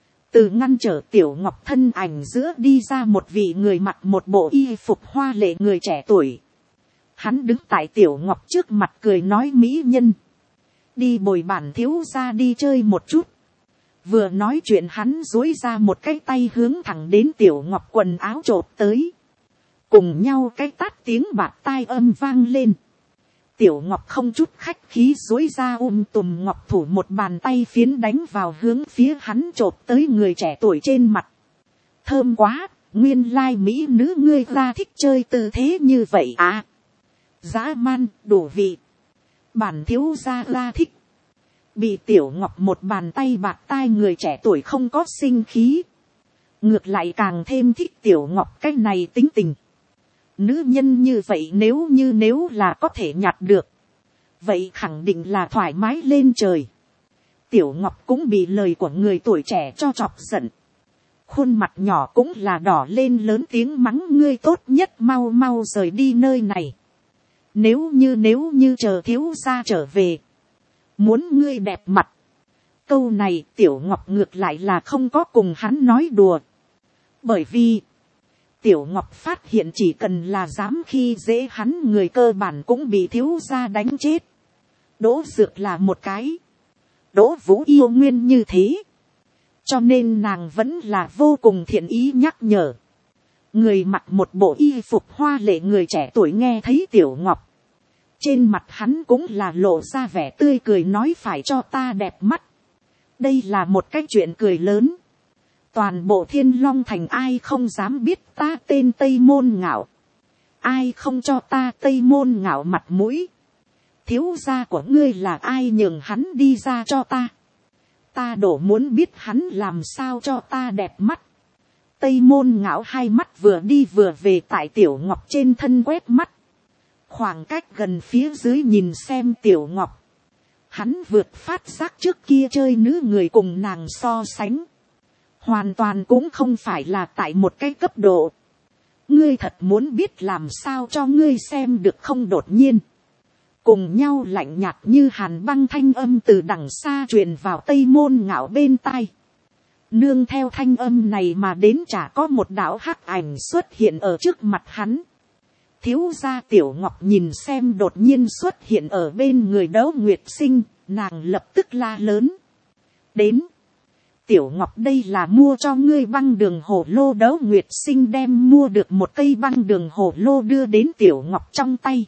Từ ngăn trở Tiểu Ngọc thân ảnh giữa đi ra một vị người mặc một bộ y phục hoa lệ người trẻ tuổi. Hắn đứng tại Tiểu Ngọc trước mặt cười nói: mỹ nhân, đi bồi bản thiếu gia đi chơi một chút. Vừa nói chuyện hắn duỗi ra một cái tay hướng thẳng đến Tiểu Ngọc quần áo chộp tới. Cùng nhau cái tát tiếng bạt tai âm vang lên. Tiểu Ngọc không chút khách khí duỗi ra um tùm ngọc thủ một bàn tay phiến đánh vào hướng phía hắn chộp tới người trẻ tuổi trên mặt. Thơm quá, nguyên lai mỹ nữ ngươi ra thích chơi tư thế như vậy à. Dã man, đủ vị. Bản thiếu gia ra thích. Bị Tiểu Ngọc một bàn tay bạt tai người trẻ tuổi không có sinh khí. Ngược lại càng thêm thích Tiểu Ngọc cái này tính tình. Nữ nhân như vậy nếu như nếu là có thể nhặt được, vậy khẳng định là thoải mái lên trời. Tiểu Ngọc cũng bị lời của người tuổi trẻ cho chọc giận. Khuôn mặt nhỏ cũng là đỏ lên, lớn tiếng mắng: ngươi tốt nhất mau mau rời đi nơi này. Nếu như nếu như chờ thiếu gia trở về, muốn ngươi đẹp mặt. Câu này Tiểu Ngọc ngược lại là không có cùng hắn nói đùa. Bởi vì Tiểu Ngọc phát hiện chỉ cần là dám khi dễ hắn người cơ bản cũng bị thiếu gia đánh chết. Đỗ Dược là một cái, Đỗ Vũ yêu nguyên như thế. Cho nên nàng vẫn là vô cùng thiện ý nhắc nhở. Người mặc một bộ y phục hoa lệ người trẻ tuổi nghe thấy Tiểu Ngọc, trên mặt hắn cũng là lộ ra vẻ tươi cười nói: phải cho ta đẹp mắt. Đây là một cái chuyện cười lớn. Toàn bộ Thiên Long Thành ai không dám biết ta tên Tây Môn Ngạo. Ai không cho ta Tây Môn Ngạo mặt mũi. Thiếu gia của ngươi là ai, nhường hắn đi ra cho ta. Ta đổ muốn biết hắn làm sao cho ta đẹp mắt. Tây Môn Ngạo hai mắt vừa đi vừa về tại Tiểu Ngọc trên thân quét mắt. Khoảng cách gần phía dưới nhìn xem Tiểu Ngọc. Hắn vượt phát giác trước kia chơi nữ người cùng nàng so sánh. Hoàn toàn cũng không phải là tại một cái cấp độ. Ngươi thật muốn biết làm sao cho ngươi xem được không? Đột nhiên, cùng nhau lạnh nhạt như hàn băng thanh âm từ đằng xa truyền vào Tây Môn Ngạo bên tai. Nương theo thanh âm này mà đến chả có một đạo hắc ảnh xuất hiện ở trước mặt hắn. Thiếu gia. Tiểu Ngọc nhìn xem đột nhiên xuất hiện ở bên người Đấu Nguyệt Sinh, nàng lập tức la lớn: đến. Tiểu Ngọc, đây là mua cho ngươi băng đường hổ lô. Đấu Nguyệt Sinh đem mua được một cây băng đường hổ lô đưa đến Tiểu Ngọc trong tay.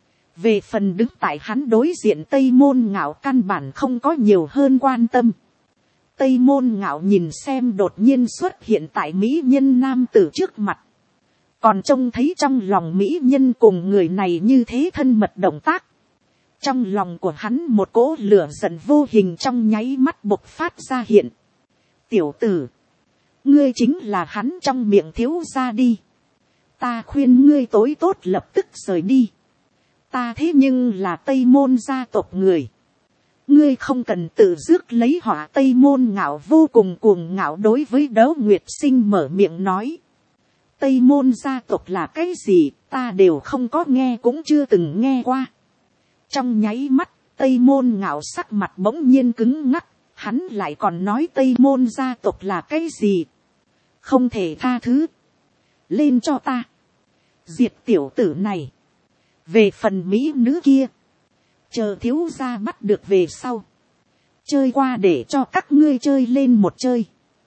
Về phần đứng tại hắn đối diện Tây Môn Ngạo căn bản không có nhiều hơn quan tâm. Tây Môn Ngạo nhìn xem đột nhiên xuất hiện tại mỹ nhân nam tử trước mặt. Còn trông thấy trong lòng mỹ nhân cùng người này như thế thân mật động tác. Trong lòng của hắn một cỗ lửa giận vô hình trong nháy mắt bộc phát ra hiện. Tiểu tử, ngươi chính là hắn trong miệng thiếu gia đi. Ta khuyên ngươi tối tốt lập tức rời đi. Ta thế nhưng là Tây Môn gia tộc người. Ngươi không cần tự rước lấy họa. Tây Môn Ngạo vô cùng cuồng ngạo đối với Đấu Nguyệt Sinh mở miệng nói: Tây Môn gia tộc là cái gì, ta đều không có nghe cũng chưa từng nghe qua. Trong nháy mắt, Tây Môn Ngạo sắc mặt bỗng nhiên cứng ngắc. Hắn lại còn nói Tây Môn gia tộc là cái gì? Không thể tha thứ. Lên cho ta. Diệt tiểu tử này. Về phần mỹ nữ kia, chờ thiếu gia bắt được về sau, chơi qua để cho các ngươi chơi lên một chơi.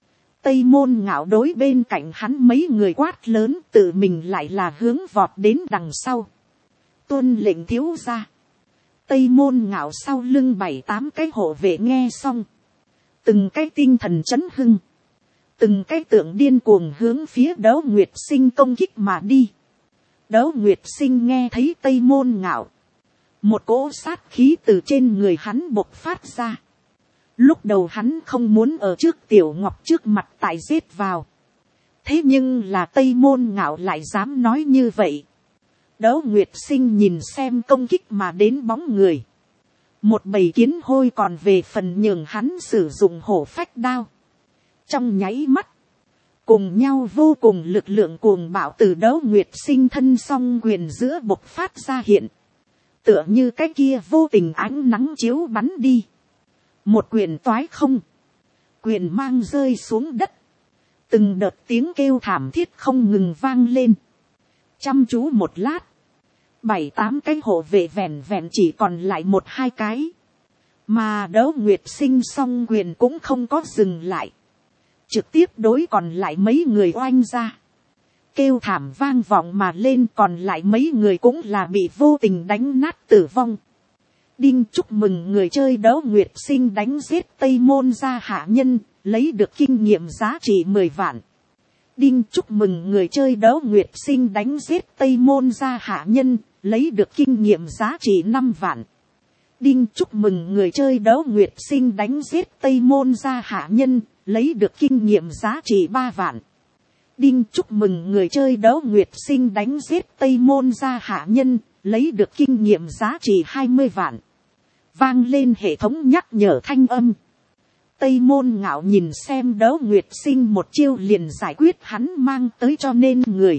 Tây Môn Ngạo đối bên cạnh hắn mấy người quát lớn, tự mình lại là hướng vọt đến đằng sau. Tuân lệnh thiếu gia. Tây Môn Ngạo sau lưng bảy tám cái hộ vệ nghe xong, từng cái tinh thần chấn hưng, từng cái tượng điên cuồng hướng phía Đấu Nguyệt Sinh công kích mà đi. Đấu Nguyệt Sinh nghe thấy Tây Môn Ngạo, một cỗ sát khí từ trên người hắn bộc phát ra. Lúc đầu hắn không muốn ở trước Tiểu Ngọc trước mặt tại giết vào. Thế nhưng là Tây Môn Ngạo lại dám nói như vậy. Đỗ Nguyệt Sinh nhìn xem công kích mà đến bóng người. Một bầy kiến hôi còn về phần nhường hắn sử dụng hổ phách đao. Trong nháy mắt, cùng nhau vô cùng lực lượng cuồng bạo từ Đỗ Nguyệt Sinh thân song quyền giữa bộc phát ra hiện. Tựa như cái kia vô tình ánh nắng chiếu bắn đi. Một quyền toái không. Quyền mang rơi xuống đất. Từng đợt tiếng kêu thảm thiết không ngừng vang lên. Chăm chú một lát. Bảy tám cái hộ vệ vẹn vẹn chỉ còn lại một hai cái. Mà Đỗ Nguyệt Sinh song quyền cũng không có dừng lại. Trực tiếp đối còn lại mấy người oanh ra. Kêu thảm vang vọng mà lên, còn lại mấy người cũng là bị vô tình đánh nát tử vong. Đinh chúc mừng người chơi Đỗ Nguyệt Sinh đánh giết Tây Môn gia hạ nhân, lấy được kinh nghiệm giá trị mười vạn. Đinh chúc mừng người chơi Đỗ Nguyệt Sinh đánh giết Tây Môn gia hạ nhân, lấy được kinh nghiệm giá trị năm vạn. Đinh chúc mừng người chơi Đỗ Nguyệt Sinh đánh giết Tây Môn gia hạ nhân, lấy được kinh nghiệm giá trị ba vạn. Đinh chúc mừng người chơi Đỗ Nguyệt Sinh đánh giết Tây Môn gia hạ nhân, lấy được kinh nghiệm giá trị hai mươi vạn. Vang lên hệ thống nhắc nhở thanh âm. Tây Môn Ngạo nhìn xem Đỗ Nguyệt Sinh một chiêu liền giải quyết hắn mang tới cho nên người.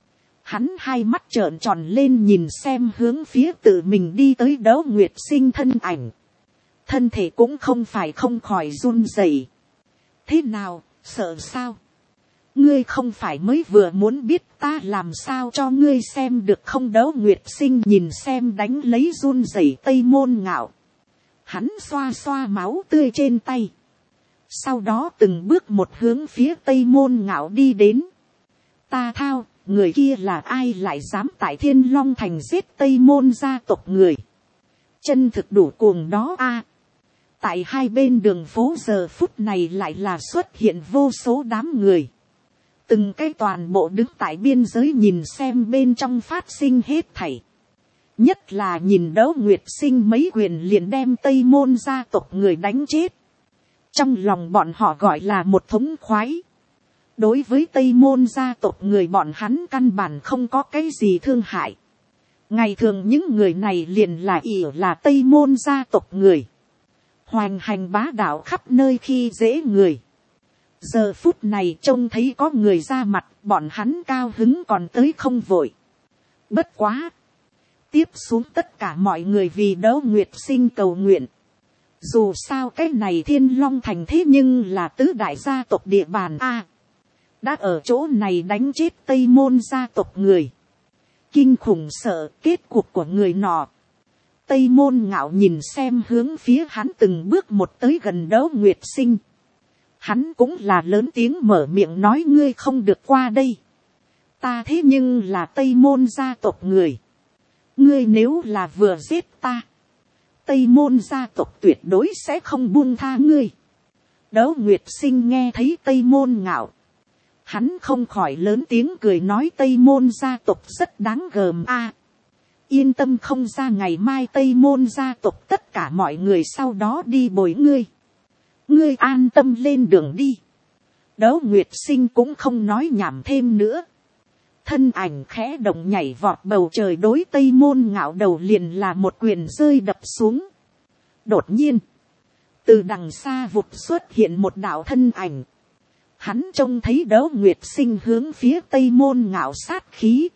Hắn hai mắt trợn tròn lên nhìn xem hướng phía tự mình đi tới Đỗ Nguyệt Sinh thân ảnh. Thân thể cũng không phải không khỏi run rẩy. Thế nào, sợ sao? Ngươi không phải mới vừa muốn biết ta làm sao cho ngươi xem được không? Đỗ Nguyệt Sinh nhìn xem đánh lấy run rẩy Tây Môn Ngạo. Hắn xoa xoa máu tươi trên tay. Sau đó từng bước một hướng phía Tây Môn Ngạo đi đến. Ta thao, người kia là ai lại dám tại Thiên Long Thành giết Tây Môn gia tộc người? Chân thực đủ cuồng đó a. Tại hai bên đường phố giờ phút này lại là xuất hiện vô số đám người. Từng cái toàn bộ đứng tại biên giới nhìn xem bên trong phát sinh hết thảy. Nhất là nhìn Đỗ Nguyệt Sinh mấy quyền liền đem Tây Môn gia tộc người đánh chết. Trong lòng bọn họ gọi là một thống khoái. Đối với Tây Môn gia tộc người bọn hắn căn bản không có cái gì thương hại. Ngày thường những người này liền là ỷ là Tây Môn gia tộc người. Hoành hành bá đạo khắp nơi khi dễ người. Giờ phút này trông thấy có người ra mặt, bọn hắn cao hứng còn tới không vội. Bất quá. Tiếp xuống tất cả mọi người vì Đỗ Nguyệt Sinh cầu nguyện. Dù sao cái này Thiên Long Thành thế nhưng là tứ đại gia tộc địa bàn a. Đã ở chỗ này đánh chết Tây Môn gia tộc người. Kinh khủng sợ kết cục của người nọ. Tây Môn Ngạo nhìn xem hướng phía hắn từng bước một tới gần Đỗ Nguyệt Sinh. Hắn cũng là lớn tiếng mở miệng nói ngươi không được qua đây. Ta thế nhưng là Tây Môn gia tộc người. Ngươi nếu là vừa giết ta. Tây Môn gia tộc tuyệt đối sẽ không buông tha ngươi. Đỗ Nguyệt Sinh nghe thấy Tây Môn Ngạo. Hắn không khỏi lớn tiếng cười nói Tây Môn gia tộc rất đáng gờm a. Yên tâm không ra ngày mai Tây Môn gia tộc tất cả mọi người sau đó đi bồi ngươi. Ngươi an tâm lên đường đi. Đỗ Nguyệt Sinh cũng không nói nhảm thêm nữa. Thân ảnh khẽ động nhảy vọt bầu trời đối Tây Môn Ngạo đầu liền là một quyền rơi đập xuống. Đột nhiên. Từ đằng xa vụt xuất hiện một đạo thân ảnh. Hắn trông thấy Đỗ Nguyệt Sinh hướng phía Tây Môn Ngạo sát khí.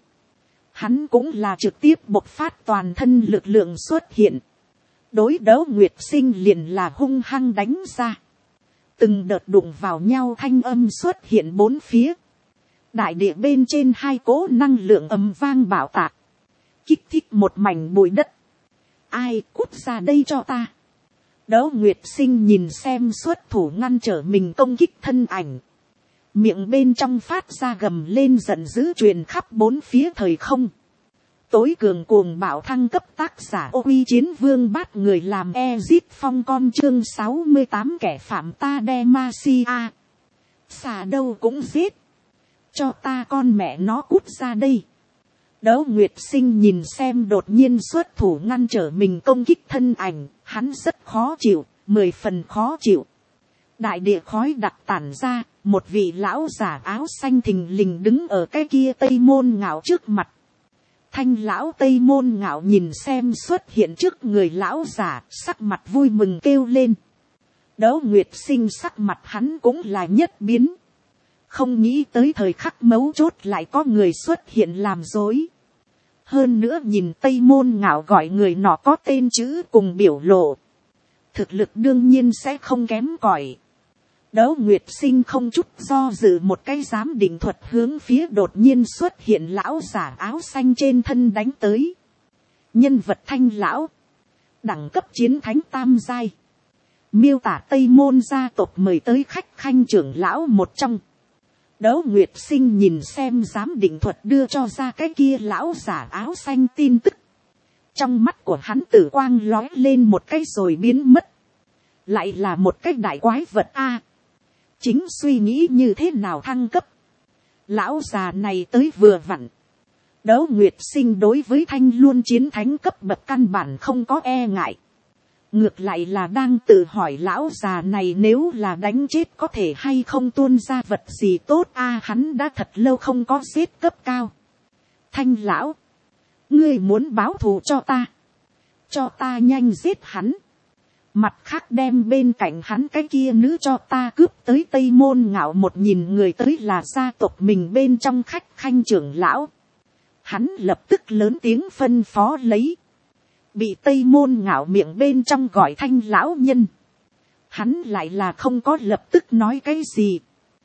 Hắn cũng là trực tiếp bộc phát toàn thân lực lượng xuất hiện. Đối Đỗ Nguyệt Sinh liền là hung hăng đánh ra. Từng đợt đụng vào nhau thanh âm xuất hiện bốn phía. Đại địa bên trên hai cỗ năng lượng ầm vang bạo tạc. Kích thích một mảnh bụi đất. Ai cút ra đây cho ta. Đỗ Nguyệt Sinh nhìn xem xuất thủ ngăn trở mình công kích thân ảnh. Miệng bên trong phát ra gầm lên giận dữ truyền khắp bốn phía thời không. Tối cường cuồng bạo thăng cấp tác giả ô uy chiến vương bát người làm Ezit phong con chương sáu mươi tám kẻ phạm ta Demacia. Xà đâu cũng giết. Cho ta con mẹ nó cút ra đây. Đỗ Nguyệt Sinh nhìn xem đột nhiên xuất thủ ngăn trở mình công kích thân ảnh. Hắn rất khó chịu. mười phần khó chịu. Đại địa khói đặc tản ra, một vị lão già áo xanh thình lình đứng ở cái kia Tây Môn Ngạo trước mặt. Thanh lão Tây Môn Ngạo nhìn xem xuất hiện trước người lão già, sắc mặt vui mừng kêu lên. Đỗ Nguyệt Sinh sắc mặt hắn cũng là nhất biến. Không nghĩ tới thời khắc mấu chốt lại có người xuất hiện làm dối. Hơn nữa nhìn Tây Môn Ngạo gọi người nọ có tên chữ cùng biểu lộ. Thực lực đương nhiên sẽ không kém cỏi. Đỗ Nguyệt Sinh không chút do dự một cái giám định thuật hướng phía đột nhiên xuất hiện lão giả áo xanh trên thân đánh tới. Nhân vật Thanh lão. Đẳng cấp chiến thánh tam giai. Miêu tả Tây Môn gia tộc mời tới khách khanh trưởng lão một trong. Đỗ Nguyệt Sinh nhìn xem giám định thuật đưa cho ra cái kia lão giả áo xanh tin tức. Trong mắt của hắn tử quang lói lên một cái rồi biến mất. Lại là một cái đại quái vật a. Chính suy nghĩ như thế nào thăng cấp. Lão già này tới vừa vặn. Đỗ Nguyệt Sinh đối với Thanh luôn chiến thánh cấp bậc căn bản không có e ngại. Ngược lại là đang tự hỏi lão già này nếu là đánh chết có thể hay không tuôn ra vật gì tốt a. Hắn đã thật lâu không có giết cấp cao. Thanh lão. Ngươi muốn báo thù cho ta. Cho ta nhanh giết hắn. Mặt khác đem bên cạnh hắn cái kia nữ cho ta cướp tới Tây Môn Ngạo một nhìn người tới là gia tộc mình bên trong khách khanh trưởng lão. Hắn lập tức lớn tiếng phân phó lấy. Bị Tây Môn Ngạo miệng bên trong gọi Thanh lão nhân. Hắn lại là không có lập tức nói cái gì.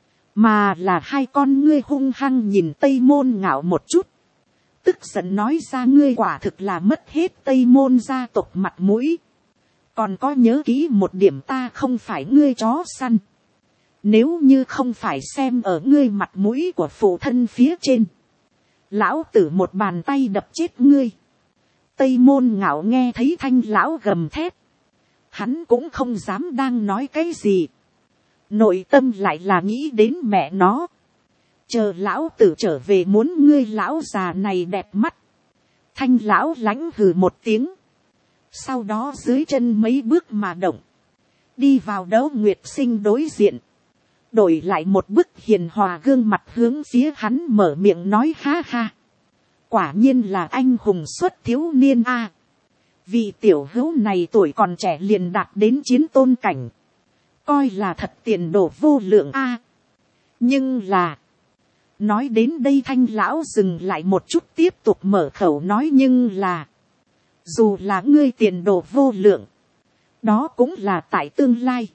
Mà là hai con ngươi hung hăng nhìn Tây Môn Ngạo một chút. Tức giận nói ra ngươi quả thực là mất hết Tây Môn gia tộc mặt mũi. Còn có nhớ kỹ một điểm ta không phải ngươi chó săn. Nếu như không phải xem ở ngươi mặt mũi của phụ thân phía trên. Lão tử một bàn tay đập chết ngươi. Tây Môn Ngạo nghe thấy Thanh lão gầm thét. Hắn cũng không dám đang nói cái gì. Nội tâm lại là nghĩ đến mẹ nó. Chờ lão tử trở về muốn ngươi lão già này đẹp mắt. Thanh lão lãnh hừ một tiếng. Sau đó dưới chân mấy bước mà động. Đi vào Đỗ Nguyệt Sinh đối diện. Đổi lại một bức hiền hòa gương mặt hướng phía hắn mở miệng nói ha ha. Quả nhiên là anh hùng xuất thiếu niên a. Vị tiểu hữu này tuổi còn trẻ liền đạt đến chiến tôn cảnh. Coi là thật tiền đồ vô lượng a. Nhưng là. Nói đến đây Thanh lão dừng lại một chút tiếp tục mở khẩu nói nhưng là. Dù là ngươi tiền đồ vô lượng. Đó cũng là tại tương lai.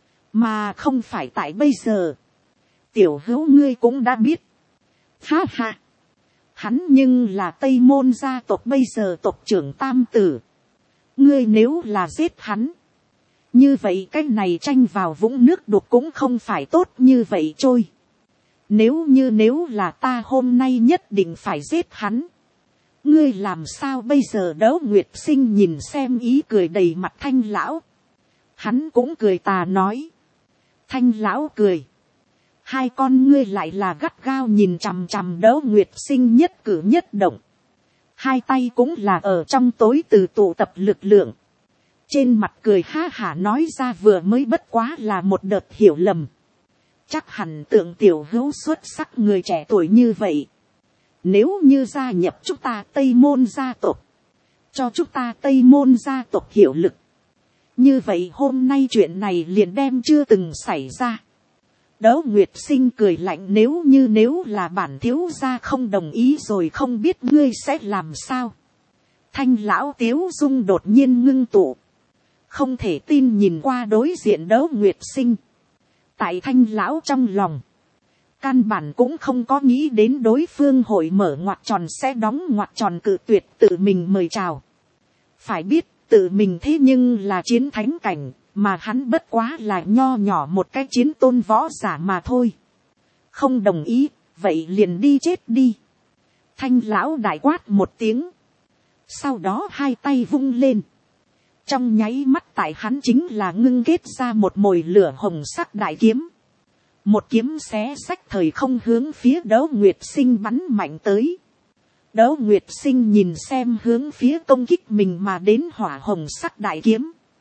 Mà không phải tại bây giờ. Tiểu hữu ngươi cũng đã biết. Ha ha. Hắn nhưng là Tây Môn gia tộc bây giờ tộc trưởng tam tử. Ngươi nếu là giết hắn. Như vậy cái này tranh vào vũng nước đục cũng không phải tốt như vậy trôi. Nếu như nếu là ta hôm nay nhất định phải giết hắn. Ngươi làm sao bây giờ Đỗ Nguyệt Sinh nhìn xem ý cười đầy mặt Thanh lão. Hắn cũng cười tà nói. Thanh lão cười. Hai con ngươi lại là gắt gao nhìn chằm chằm Đỗ Nguyệt Sinh nhất cử nhất động. Hai tay cũng là ở trong tối từ tụ tập lực lượng. Trên mặt cười ha hả nói ra vừa mới bất quá là một đợt hiểu lầm. Chắc hẳn tượng tiểu hữu xuất sắc người trẻ tuổi như vậy. Nếu như gia nhập chúng ta Tây Môn gia tộc. Cho chúng ta Tây Môn gia tộc hiệu lực. Như vậy hôm nay chuyện này liền đem chưa từng xảy ra. Đỗ Nguyệt Sinh cười lạnh nếu như nếu là bản thiếu gia không đồng ý rồi không biết ngươi sẽ làm sao. Thanh lão Tiếu Dung đột nhiên ngưng tụ. Không thể tin nhìn qua đối diện Đỗ Nguyệt Sinh. Tại Thanh lão trong lòng. Căn bản cũng không có nghĩ đến đối phương hội mở ngoặc tròn sẽ đóng ngoặc tròn cự tuyệt tự mình mời chào. Phải biết tự mình thế nhưng là chiến thánh cảnh. Mà hắn bất quá là nho nhỏ một cái chiến tôn võ giả mà thôi. Không đồng ý, vậy liền đi chết đi. Thanh lão đại quát một tiếng. Sau đó hai tay vung lên. Trong nháy mắt tại hắn chính là ngưng kết ra một mồi lửa hồng sắc đại kiếm. Một kiếm xé xách thời không hướng phía Đỗ Nguyệt Sinh bắn mạnh tới. Đỗ Nguyệt Sinh nhìn xem hướng phía công kích mình mà đến hỏa hồng sắc đại kiếm.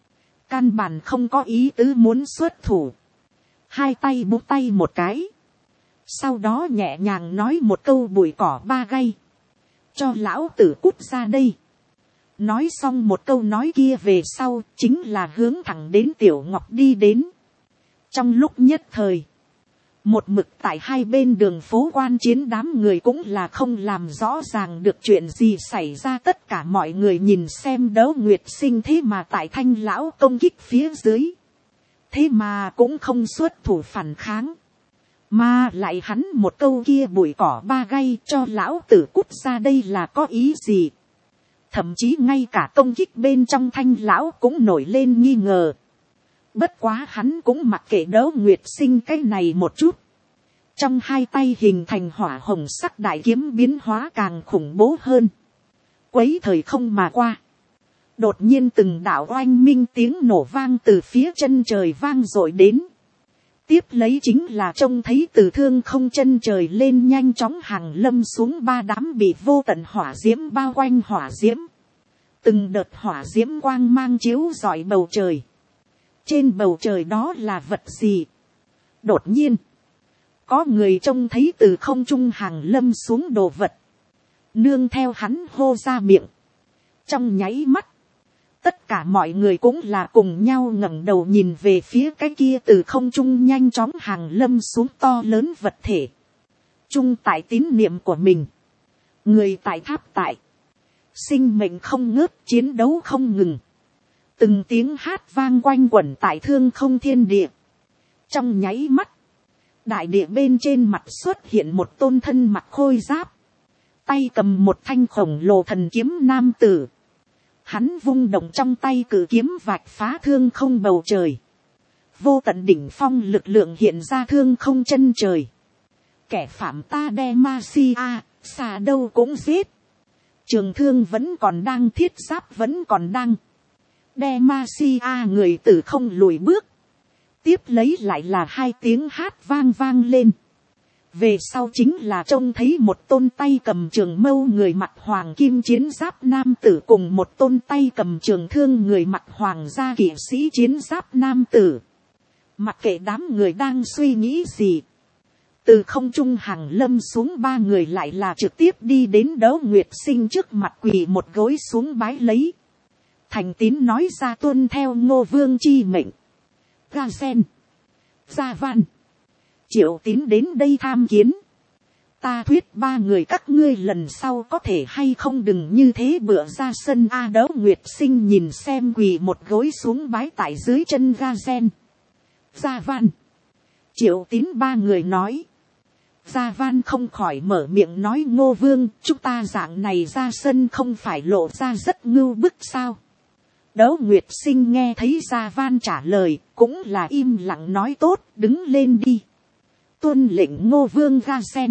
căn bản không có ý tứ muốn xuất thủ, hai tay búng tay một cái, sau đó nhẹ nhàng nói một câu bụi cỏ ba gay, cho lão tử cút ra đây. Nói xong một câu nói kia về sau, chính là hướng thẳng đến Tiểu Ngọc đi đến. Trong lúc nhất thời, một mực tại hai bên đường phố quan chiến đám người cũng là không làm rõ ràng được chuyện gì xảy ra. Tất cả mọi người nhìn xem Đấu Nguyệt Sinh thế mà tại Thanh lão công kích phía dưới, thế mà cũng không xuất thủ phản kháng, mà lại hắn một câu kia bụi cỏ ba gay cho lão tử cút ra đây là có ý gì. Thậm chí ngay cả công kích bên trong Thanh lão cũng nổi lên nghi ngờ. Bất quá hắn cũng mặc kệ Đấu Nguyệt Sinh cái này một chút. Trong hai tay hình thành hỏa hồng sắc đại kiếm biến hóa càng khủng bố hơn. Quấy thời không mà qua. Đột nhiên từng đạo oanh minh tiếng nổ vang từ phía chân trời vang dội đến. Tiếp lấy chính là trông thấy từ thương không chân trời lên nhanh chóng hàng lâm xuống ba đám bị vô tận hỏa diễm bao quanh hỏa diễm. Từng đợt hỏa diễm quang mang chiếu rọi bầu trời. Trên bầu trời đó là vật gì? Đột nhiên, có người trông thấy từ không trung hàng lâm xuống đồ vật. Nương theo hắn hô ra miệng. Trong nháy mắt, tất cả mọi người cũng là cùng nhau ngẩng đầu nhìn về phía cái kia từ không trung nhanh chóng hàng lâm xuống to lớn vật thể. Chung tại tín niệm của mình. Người tại tháp tại. Sinh mệnh không ngớt, chiến đấu không ngừng. Từng tiếng hát vang quanh quẩn tại thương không thiên địa. Trong nháy mắt, đại địa bên trên mặt xuất hiện một tôn thân mặc khôi giáp. Tay cầm một thanh khổng lồ thần kiếm nam tử. Hắn vung động trong tay cử kiếm vạch phá thương không bầu trời. Vô tận đỉnh phong lực lượng hiện ra thương không chân trời. Kẻ phạm ta Demacia, xà đâu cũng giết. Trường thương vẫn còn đang, thiết giáp vẫn còn đang. Demacia người tử không lùi bước. Tiếp lấy lại là hai tiếng hát vang vang lên. Về sau chính là trông thấy một tôn tay cầm trường mâu người mặc hoàng kim chiến giáp nam tử cùng một tôn tay cầm trường thương người mặc hoàng gia kỵ sĩ chiến giáp nam tử. Mặc kệ đám người đang suy nghĩ gì, từ không trung hàng lâm xuống ba người lại là trực tiếp đi đến Đấu Nguyệt Sinh trước mặt quỳ một gối xuống bái lấy. Thành tín nói ra tuân theo Ngô Vương chi mệnh. Ga Sen, Gia Văn, Triệu Tín đến đây tham kiến. Ta thuyết ba người các ngươi lần sau có thể hay không đừng như thế bữa ra sân. A Đấu Nguyệt Sinh nhìn xem quỳ một gối xuống bái tại dưới chân Ga Sen, Gia Văn, Triệu Tín ba người nói. Gia Văn không khỏi mở miệng nói Ngô Vương, chúng ta dạng này ra sân không phải lộ ra rất ngưu bức sao. Đấu Nguyệt Sinh nghe thấy Gia Văn trả lời, cũng là im lặng nói tốt, đứng lên đi. Tuân lệnh Ngô Vương. Ga Sen,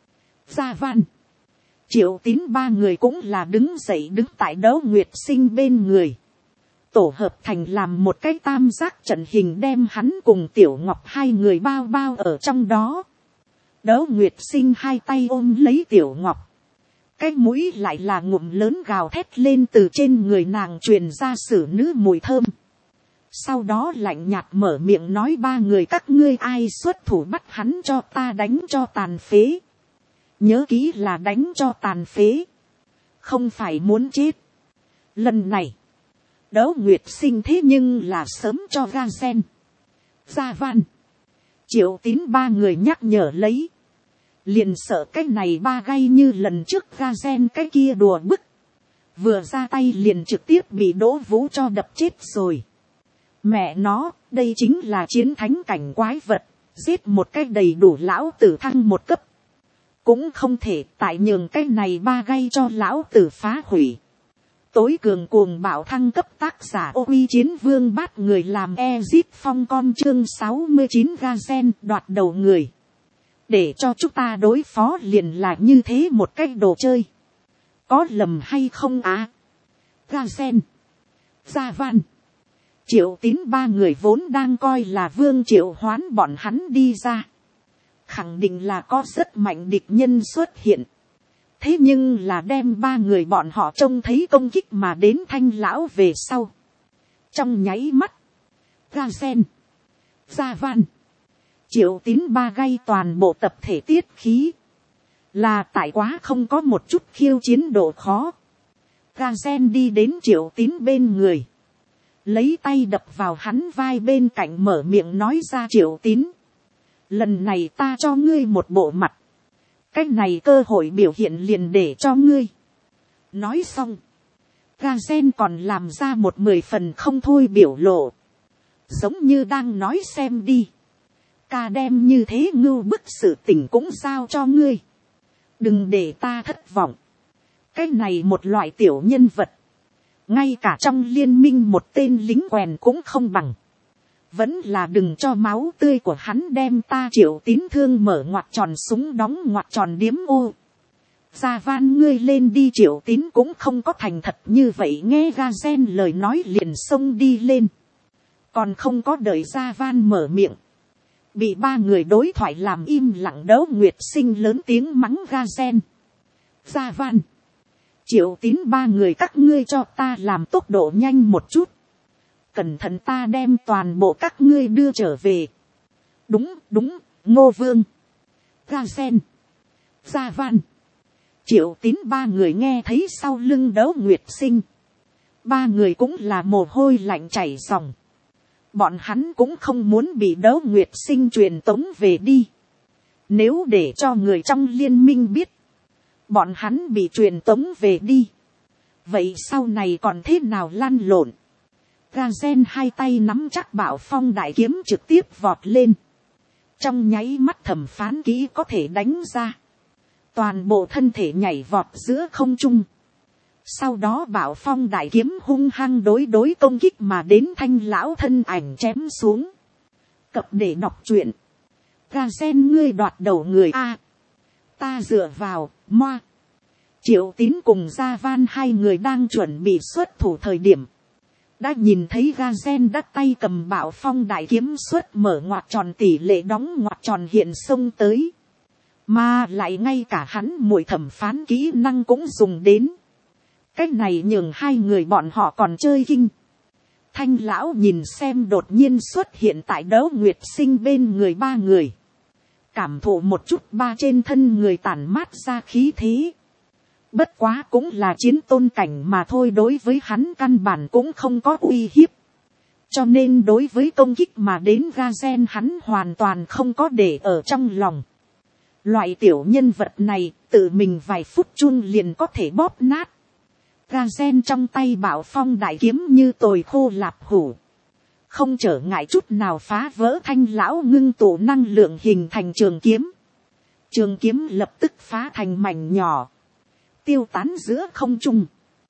Gia Văn, Triệu Tín ba người cũng là đứng dậy đứng tại Đấu Nguyệt Sinh bên người. Tổ hợp thành làm một cái tam giác trận hình đem hắn cùng Tiểu Ngọc hai người bao bao ở trong đó. Đấu Nguyệt Sinh hai tay ôm lấy Tiểu Ngọc. Cái mũi lại là ngụm lớn gào thét lên từ trên người nàng truyền ra sử nữ mùi thơm. Sau đó lạnh nhạt mở miệng nói ba người các ngươi ai xuất thủ bắt hắn cho ta đánh cho tàn phế. Nhớ kỹ là đánh cho tàn phế. Không phải muốn chết. Lần này, Đấu Nguyệt Sinh thế nhưng là sớm cho Ga Sen, Gia Văn, Triệu Tín ba người nhắc nhở lấy. Liền sợ cái này ba gay như lần trước Ga Sen cái kia đùa bức. Vừa ra tay liền trực tiếp bị Đỗ Vũ cho đập chết rồi. Mẹ nó, đây chính là chiến thánh cảnh quái vật. Giết một cái đầy đủ lão tử thăng một cấp. Cũng không thể tại nhường cái này ba gay cho lão tử phá hủy. Tối cường cuồng bạo thăng cấp tác giả Ô Uy Chiến Vương bắt người làm Ezit Phong con chương sáu mươi chín Ga Sen đoạt đầu người. Để cho chúng ta đối phó liền là như thế một cái đồ chơi. Có lầm hay không á? À? Ga Sen, Gia Văn, Triệu Tín ba người vốn đang coi là Vương Triệu Hoán bọn hắn đi ra. Khẳng định là có rất mạnh địch nhân xuất hiện. Thế nhưng là đem ba người bọn họ trông thấy công kích mà đến Thanh lão về sau. Trong nháy mắt, Ga Gen, Gia Văn, Triệu Tín ba gây toàn bộ tập thể tiết khí. Là tại quá không có một chút khiêu chiến độ khó. Ga Gen đi đến Triệu Tín bên người. Lấy tay đập vào hắn vai bên cạnh mở miệng nói ra: Triệu Tín, lần này ta cho ngươi một bộ mặt. Cách này cơ hội biểu hiện liền để cho ngươi. Nói xong, Ga Gen còn làm ra một mười phần không thôi biểu lộ. Giống như đang nói xem đi. Ca đem như thế ngưu bức sự tình cũng giao cho ngươi. Đừng để ta thất vọng. Cái này một loại tiểu nhân vật. Ngay cả trong liên minh một tên lính quèn cũng không bằng. Vẫn là đừng cho máu tươi của hắn đem ta Triệu Tín thương mở ngoặt tròn súng đóng ngoặt tròn điếm ô. Gia Van ngươi lên đi. Triệu Tín cũng không có thành thật như vậy, nghe Ga Gen lời nói liền xông đi lên. Còn không có đợi Gia Van mở miệng. Bị ba người đối thoại làm im lặng Đấu Nguyệt Sinh lớn tiếng mắng Ga Gen. Gia Van, Triệu Tín ba người các ngươi cho ta làm tốc độ nhanh một chút. Cẩn thận ta đem toàn bộ các ngươi đưa trở về. Đúng, đúng, Ngô Vương. Ga Gen, Gia Văn, Triệu Tín ba người nghe thấy sau lưng Đấu Nguyệt Sinh. Ba người cũng là mồ hôi lạnh chảy ròng. Bọn hắn cũng không muốn bị Đấu Nguyệt Sinh truyền tống về đi. Nếu để cho người trong liên minh biết, bọn hắn bị truyền tống về đi, vậy sau này còn thế nào lăn lộn. Ga Gen hai tay nắm chắc Bảo Phong đại kiếm trực tiếp vọt lên. Trong nháy mắt thẩm phán kỹ có thể đánh ra. Toàn bộ thân thể nhảy vọt giữa không trung. Sau đó Bảo Phong đại kiếm hung hăng đối đối công kích mà đến Thanh lão thân ảnh chém xuống. Cập để đọc truyện. Ga Gen ngươi đoạt đầu người a. Ta dựa vào, moa. Triệu Tín cùng Gia Van hai người đang chuẩn bị xuất thủ thời điểm. Đã nhìn thấy Ga Gen đã tay cầm Bảo Phong đại kiếm xuất mở ngoặt tròn tỷ lệ đóng ngoặt tròn hiện xông tới. Mà lại ngay cả hắn mùi thẩm phán kỹ năng cũng dùng đến. Cách này nhường hai người bọn họ còn chơi kinh. Thanh lão nhìn xem đột nhiên xuất hiện tại Đấu Nguyệt Sinh bên người ba người. Cảm thụ một chút ba trên thân người tản mát ra khí thế. Bất quá cũng là chiến tôn cảnh mà thôi, đối với hắn căn bản cũng không có uy hiếp. Cho nên đối với công kích mà đến Ga Gen hắn hoàn toàn không có để ở trong lòng. Loại tiểu nhân vật này tự mình vài phút chun liền có thể bóp nát. Ga Gen trong tay Bảo Phong đại kiếm như tồi khô lạp hủ. Không trở ngại chút nào phá vỡ Thanh lão ngưng tụ năng lượng hình thành trường kiếm. Trường kiếm lập tức phá thành mảnh nhỏ. Tiêu tán giữa không trung.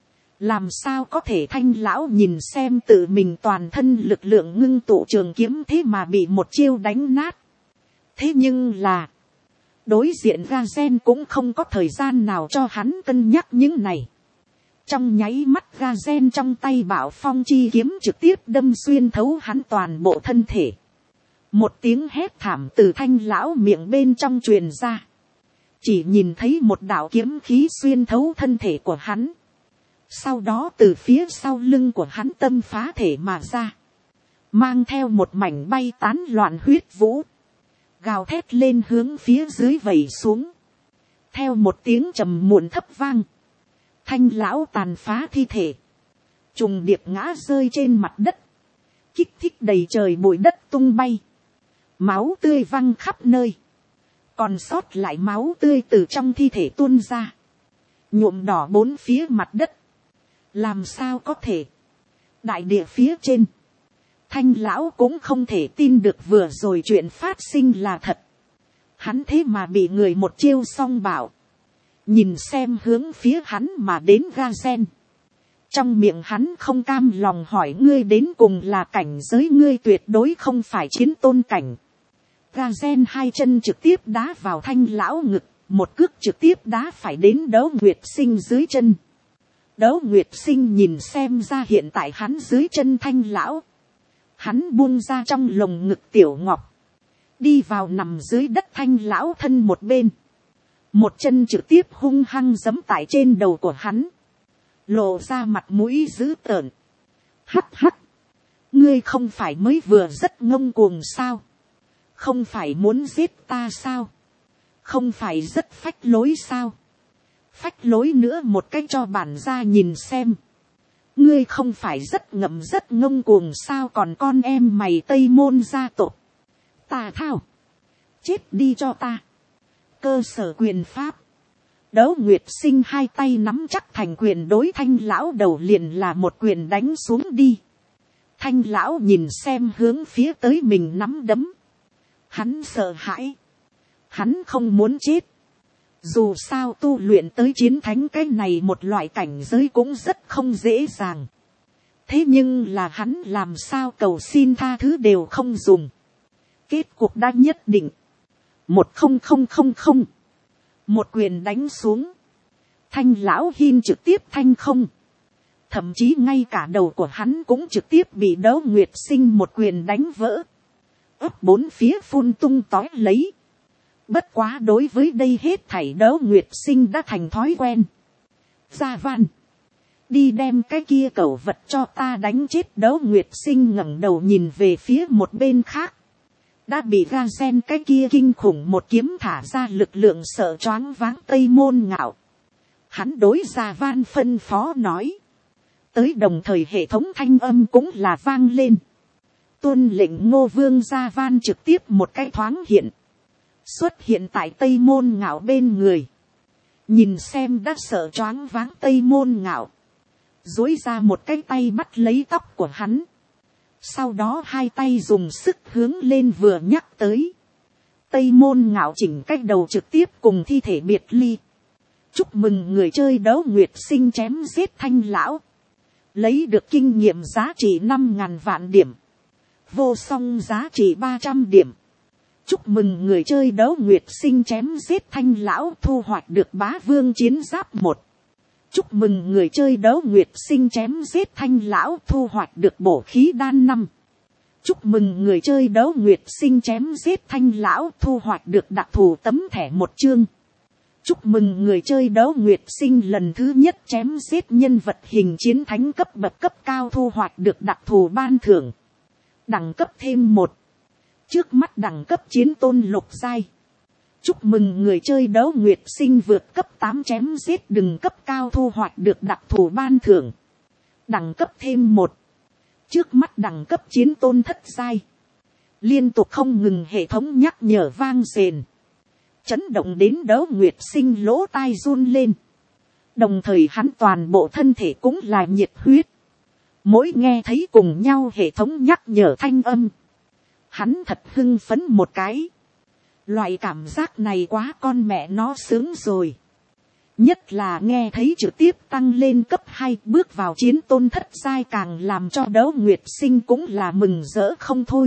Làm sao có thể Thanh lão nhìn xem tự mình toàn thân lực lượng ngưng tụ trường kiếm thế mà bị một chiêu đánh nát. Thế nhưng là. Đối diện Ga Gen cũng không có thời gian nào cho hắn cân nhắc những này. Trong nháy mắt Ga Gen trong tay Bảo Phong chi kiếm trực tiếp đâm xuyên thấu hắn toàn bộ thân thể. Một tiếng hét thảm từ Thanh lão miệng bên trong truyền ra. Chỉ nhìn thấy một đạo kiếm khí xuyên thấu thân thể của hắn. Sau đó từ phía sau lưng của hắn tâm phá thể mà ra. Mang theo một mảnh bay tán loạn huyết vũ. Gào thét lên hướng phía dưới vẩy xuống. Theo một tiếng trầm muộn thấp vang. Thanh lão tàn phá thi thể. Trùng điệp ngã rơi trên mặt đất. Kích thích đầy trời bụi đất tung bay. Máu tươi văng khắp nơi. Còn sót lại máu tươi từ trong thi thể tuôn ra. Nhuộm đỏ bốn phía mặt đất. Làm sao có thể. Đại địa phía trên. Thanh lão cũng không thể tin được vừa rồi chuyện phát sinh là thật. Hắn thế mà bị người một chiêu song bảo. Nhìn xem hướng phía hắn mà đến Ga Gen. Trong miệng hắn không cam lòng hỏi ngươi đến cùng là cảnh giới ngươi tuyệt đối không phải chiến tôn cảnh. Ga Gen hai chân trực tiếp đá vào Thanh lão ngực. Một cước trực tiếp đá phải đến Đấu Nguyệt Sinh dưới chân. Đấu Nguyệt Sinh nhìn xem ra hiện tại hắn dưới chân Thanh lão. Hắn buông ra trong lồng ngực Tiểu Ngọc. Đi vào nằm dưới đất Thanh lão thân một bên. Một chân trực tiếp hung hăng giẫm tại trên đầu của hắn. Lộ ra mặt mũi dữ tợn. Hắt hắt. ngươi không phải mới vừa rất ngông cuồng sao, không phải muốn giết ta sao, không phải rất phách lối sao, phách lối nữa một cái cho bản gia nhìn xem, ngươi không phải rất ngậm rất ngông cuồng sao, còn con em mày tây môn gia tộc, ta thao, chết đi cho ta, cơ sở quyền pháp, Đỗ Nguyệt Sinh hai tay nắm chắc thành quyền đối Thanh lão đầu liền là một quyền đánh xuống đi. Thanh lão nhìn xem hướng phía tới mình nắm đấm. Hắn sợ hãi. Hắn không muốn chết. Dù sao tu luyện tới chiến thánh cái này một loại cảnh giới cũng rất không dễ dàng. Thế nhưng là hắn làm sao cầu xin tha thứ đều không dùng. Kết cục đã nhất định. Một không không không không. Một quyền đánh xuống. Thanh lão hin trực tiếp thanh không. Thậm chí ngay cả đầu của hắn cũng trực tiếp bị Đỗ Nguyệt Sinh một quyền đánh vỡ. Ấp bốn phía phun tung tói lấy. Bất quá đối với đây hết thảy Đỗ Nguyệt Sinh đã thành thói quen. Gia Văn. Đi đem cái kia cẩu vật cho ta đánh chết. Đỗ Nguyệt Sinh ngẩng đầu nhìn về phía một bên khác. Đã bị ga sen cái kia kinh khủng một kiếm thả ra lực lượng sợ choáng váng Tây Môn Ngạo. Hắn đối Gia Van phân phó nói. Tới đồng thời hệ thống thanh âm cũng là vang lên. Tuân lệnh Ngô Vương Gia Van trực tiếp một cái thoáng hiện. Xuất hiện tại Tây Môn Ngạo bên người. Nhìn xem đã sợ choáng váng Tây Môn Ngạo. Dối ra một cái tay bắt lấy tóc của hắn. Sau đó hai tay dùng sức hướng lên vừa nhắc tới. Tây Môn Ngạo chỉnh cách đầu trực tiếp cùng thi thể biệt ly. Chúc mừng người chơi Đỗ Nguyệt Sinh chém giết Thanh lão. Lấy được kinh nghiệm giá trị năm ngàn vạn điểm. Vô song giá trị ba trăm điểm. Chúc mừng người chơi Đỗ Nguyệt Sinh chém giết Thanh lão thu hoạch được bá vương chiến giáp một. Chúc mừng người chơi Đỗ Nguyệt Sinh chém giết Thanh lão thu hoạch được bổ khí đan năm. Chúc mừng người chơi Đỗ Nguyệt Sinh chém giết Thanh lão thu hoạch được đặc thù tấm thẻ một chương. Chúc mừng người chơi Đỗ Nguyệt Sinh lần thứ nhất chém giết nhân vật hình chiến thánh cấp bậc cấp cao thu hoạch được đặc thù ban thưởng. Đẳng cấp thêm một. Trước mắt đẳng cấp chiến tôn lục giai. Chúc mừng người chơi Đỗ Nguyệt Sinh vượt cấp tám chém giết đừng cấp cao thu hoạch được đặc thù ban thưởng. Đẳng cấp thêm một. Trước mắt đẳng cấp chiến tôn thất giai. Liên tục không ngừng hệ thống nhắc nhở vang rền. Chấn động đến Đỗ Nguyệt Sinh lỗ tai run lên. Đồng thời hắn toàn bộ thân thể cũng là nhiệt huyết. Mỗi nghe thấy cùng nhau hệ thống nhắc nhở thanh âm. Hắn thật hưng phấn một cái. Loại cảm giác này quá con mẹ nó sướng rồi. Nhất là nghe thấy trực tiếp tăng lên cấp hai bước vào chiến tôn thất giai càng làm cho Đỗ Nguyệt Sinh cũng là mừng rỡ không thôi.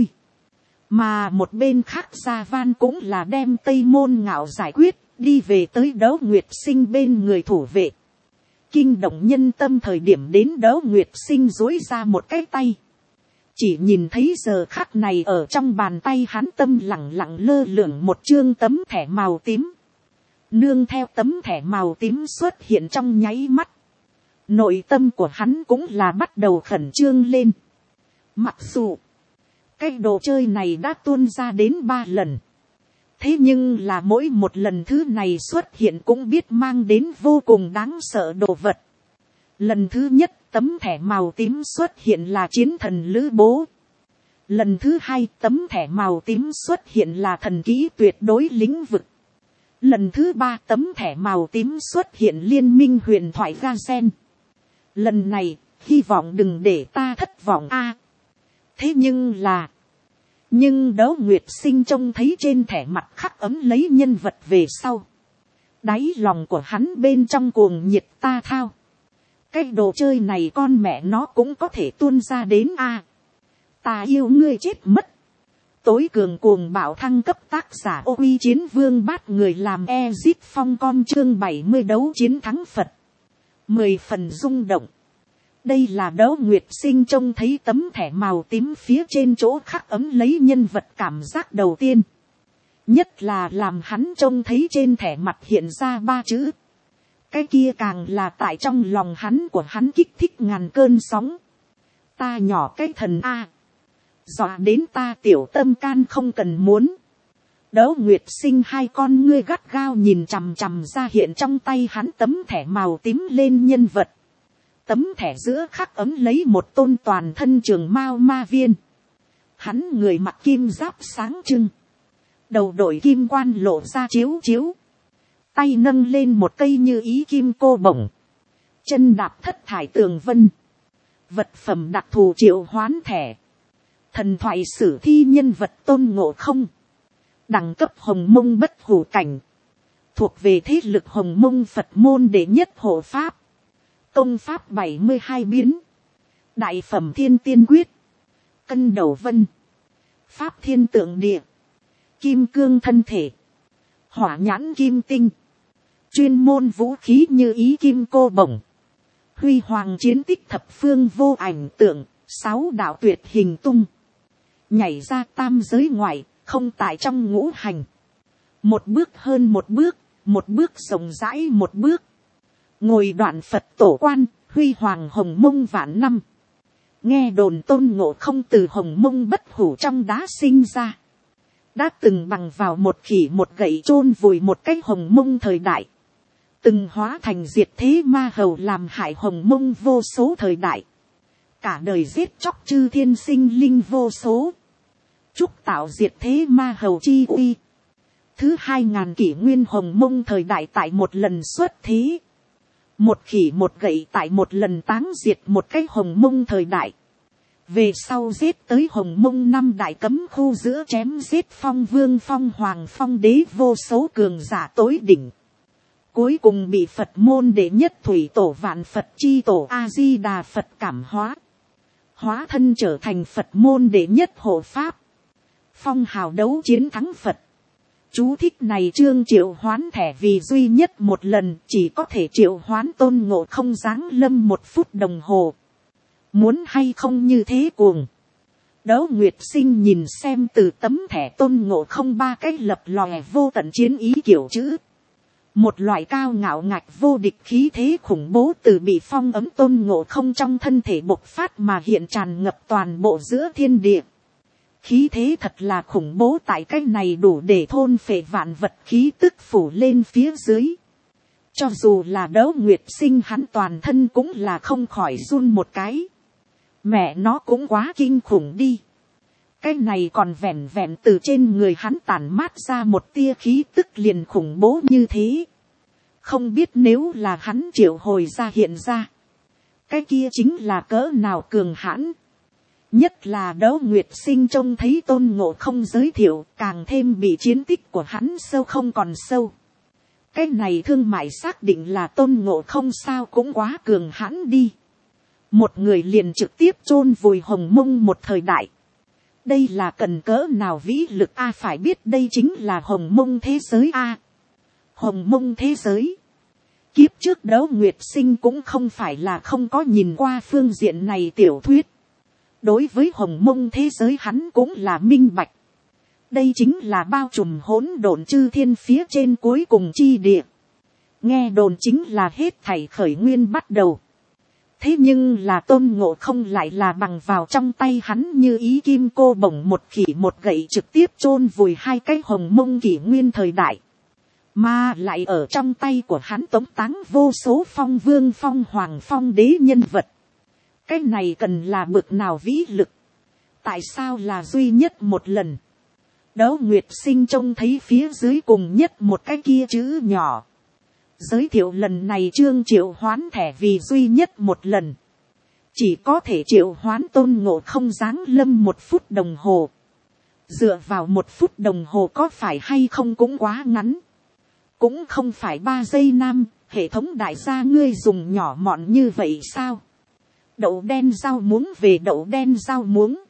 Mà một bên khác Gia Van cũng là đem Tây Môn Ngạo giải quyết, đi về tới Đỗ Nguyệt Sinh bên người thủ vệ. Kinh động nhân tâm thời điểm đến Đỗ Nguyệt Sinh duỗi ra một cái tay. Chỉ nhìn thấy giờ khắc này ở trong bàn tay hắn tâm lặng lặng lơ lửng một chương tấm thẻ màu tím. Nương theo tấm thẻ màu tím xuất hiện trong nháy mắt. Nội tâm của hắn cũng là bắt đầu khẩn trương lên. Mặc dù cái đồ chơi này đã tuôn ra đến ba lần. Thế nhưng là mỗi một lần thứ này xuất hiện cũng biết mang đến vô cùng đáng sợ đồ vật. Lần thứ nhất tấm thẻ màu tím xuất hiện là chiến thần lữ bố. Lần thứ hai tấm thẻ màu tím xuất hiện là thần kỹ tuyệt đối lĩnh vực. Lần thứ ba tấm thẻ màu tím xuất hiện liên minh huyền thoại ga sen. Lần này hy vọng đừng để ta thất vọng a. Thế nhưng là. Nhưng Đỗ Nguyệt Sinh trông thấy trên thẻ mặt khắc ấm lấy nhân vật về sau. Đáy lòng của hắn bên trong cuồng nhiệt ta thao. Cái đồ chơi này con mẹ nó cũng có thể tuôn ra đến a. Ta yêu ngươi chết mất. Tối cường cuồng bạo thăng cấp tác giả Ô Uy Chiến Vương bát người làm Ezit Phong con chương bảy mươi đấu chiến thắng Phật. Mười phần rung động. Đây là Đỗ Nguyệt Sinh trông thấy tấm thẻ màu tím phía trên chỗ khắc ấm lấy nhân vật cảm giác đầu tiên. Nhất là làm hắn trông thấy trên thẻ mặt hiện ra ba chữ. Cái kia càng là tại trong lòng hắn của hắn kích thích ngàn cơn sóng. Ta nhỏ cái thần A. dọa đến ta tiểu tâm can không cần muốn. Đỗ Nguyệt Sinh hai con ngươi gắt gao nhìn chằm chằm ra hiện trong tay hắn tấm thẻ màu tím lên nhân vật. Tấm thẻ giữa khắc ấm lấy một tôn toàn thân trường mao ma viên. Hắn người mặc kim giáp sáng trưng. Đầu đội kim quan lộ ra chiếu chiếu. Tay nâng lên một cây như ý kim cô bổng. Chân đạp thất thải tường vân. Vật phẩm đặc thù triệu hoán thẻ. Thần thoại sử thi nhân vật Tôn Ngộ Không. Đẳng cấp Hồng Mông bất hủ cảnh. Thuộc về thế lực Hồng Mông Phật môn đệ nhất hộ pháp. Công pháp bảy mươi hai biến. Đại phẩm thiên tiên quyết. Cân đầu vân. Pháp thiên tượng địa. Kim cương thân thể. Hỏa nhãn kim tinh. Chuyên môn vũ khí như ý kim cô bổng. Huy hoàng chiến tích thập phương vô ảnh tượng. Sáu đạo tuyệt hình tung. Nhảy ra tam giới ngoại. Không tại trong ngũ hành. Một bước hơn một bước. Một bước rộng rãi một bước. Ngồi đoạn Phật tổ quan. Huy hoàng Hồng Mông vạn năm. Nghe đồn Tôn Ngộ Không từ Hồng Mông bất hủ trong đá sinh ra. Đã từng bằng vào một khỉ một gậy chôn vùi một cái Hồng Mông thời đại. Từng hóa thành diệt thế ma hầu làm hại Hồng Mông vô số thời đại. Cả đời giết chóc chư thiên sinh linh vô số. Chúc tạo diệt thế ma hầu chi uy. Thứ hai ngàn kỷ nguyên Hồng Mông thời đại tại một lần xuất thế. Một khỉ một gậy tại một lần táng diệt một cái Hồng Mông thời đại. Về sau giết tới Hồng Mông năm đại cấm khu giữa chém giết Phong Vương Phong Hoàng Phong Đế vô số cường giả tối đỉnh. Cuối cùng bị Phật môn đệ nhất thủy tổ vạn Phật chi tổ A-di-đà Phật cảm hóa. Hóa thân trở thành Phật môn đệ nhất hộ pháp. Phong hào đấu chiến thắng Phật. Chú thích này chương triệu hoán thẻ vì duy nhất một lần chỉ có thể triệu hoán Tôn Ngộ Không giáng lâm một phút đồng hồ. Muốn hay không như thế cuồng. Đỗ Nguyệt Sinh nhìn xem từ tấm thẻ Tôn Ngộ Không ba cái lập lòe vô tận chiến ý kiểu chữ. Một loại cao ngạo ngạch vô địch khí thế khủng bố từ bị phong ấm Tôn Ngộ Không trong thân thể bộc phát mà hiện tràn ngập toàn bộ giữa thiên địa. Khí thế thật là khủng bố tại cái này đủ để thôn phệ vạn vật khí tức phủ lên phía dưới. Cho dù là Đỗ Nguyệt Sinh hắn toàn thân cũng là không khỏi run một cái. Mẹ nó cũng quá kinh khủng đi. Cái này còn vẹn vẹn từ trên người hắn tản mát ra một tia khí tức liền khủng bố như thế. Không biết nếu là hắn triệu hồi ra hiện ra. Cái kia chính là cỡ nào cường hãn. Nhất là Đỗ Nguyệt Sinh trông thấy Tôn Ngộ Không giới thiệu càng thêm bị chiến tích của hắn sâu không còn sâu. Cái này thương mại xác định là Tôn Ngộ Không sao cũng quá cường hãn đi. Một người liền trực tiếp chôn vùi Hồng Mông một thời đại. Đây là cần cỡ nào vĩ lực a, phải biết đây chính là Hồng Mông thế giới a. Hồng Mông thế giới. Kiếp trước Đỗ Nguyệt Sinh cũng không phải là không có nhìn qua phương diện này tiểu thuyết. Đối với Hồng Mông thế giới hắn cũng là minh bạch. Đây chính là bao trùm hỗn độn chư thiên phía trên cuối cùng chi địa. Nghe đồn chính là hết thảy khởi nguyên bắt đầu. Thế nhưng là Tôn Ngộ Không lại là bằng vào trong tay hắn như ý kim cô bổng một khỉ một gậy trực tiếp chôn vùi hai cái Hồng Mông kỷ nguyên thời đại. Mà lại ở trong tay của hắn tống táng vô số Phong Vương Phong Hoàng Phong Đế nhân vật. Cái này cần là bực nào vĩ lực. Tại sao là duy nhất một lần. Đỗ Nguyệt Sinh trông thấy phía dưới cùng nhất một cái kia chữ nhỏ. Giới thiệu lần này chương triệu hoán thẻ vì duy nhất một lần. Chỉ có thể triệu hoán Tôn Ngộ Không giáng lâm một phút đồng hồ. Dựa vào một phút đồng hồ có phải hay không cũng quá ngắn. Cũng không phải ba giây nam, hệ thống đại gia ngươi dùng nhỏ mọn như vậy sao? Đậu đen rau muống về đậu đen rau muống.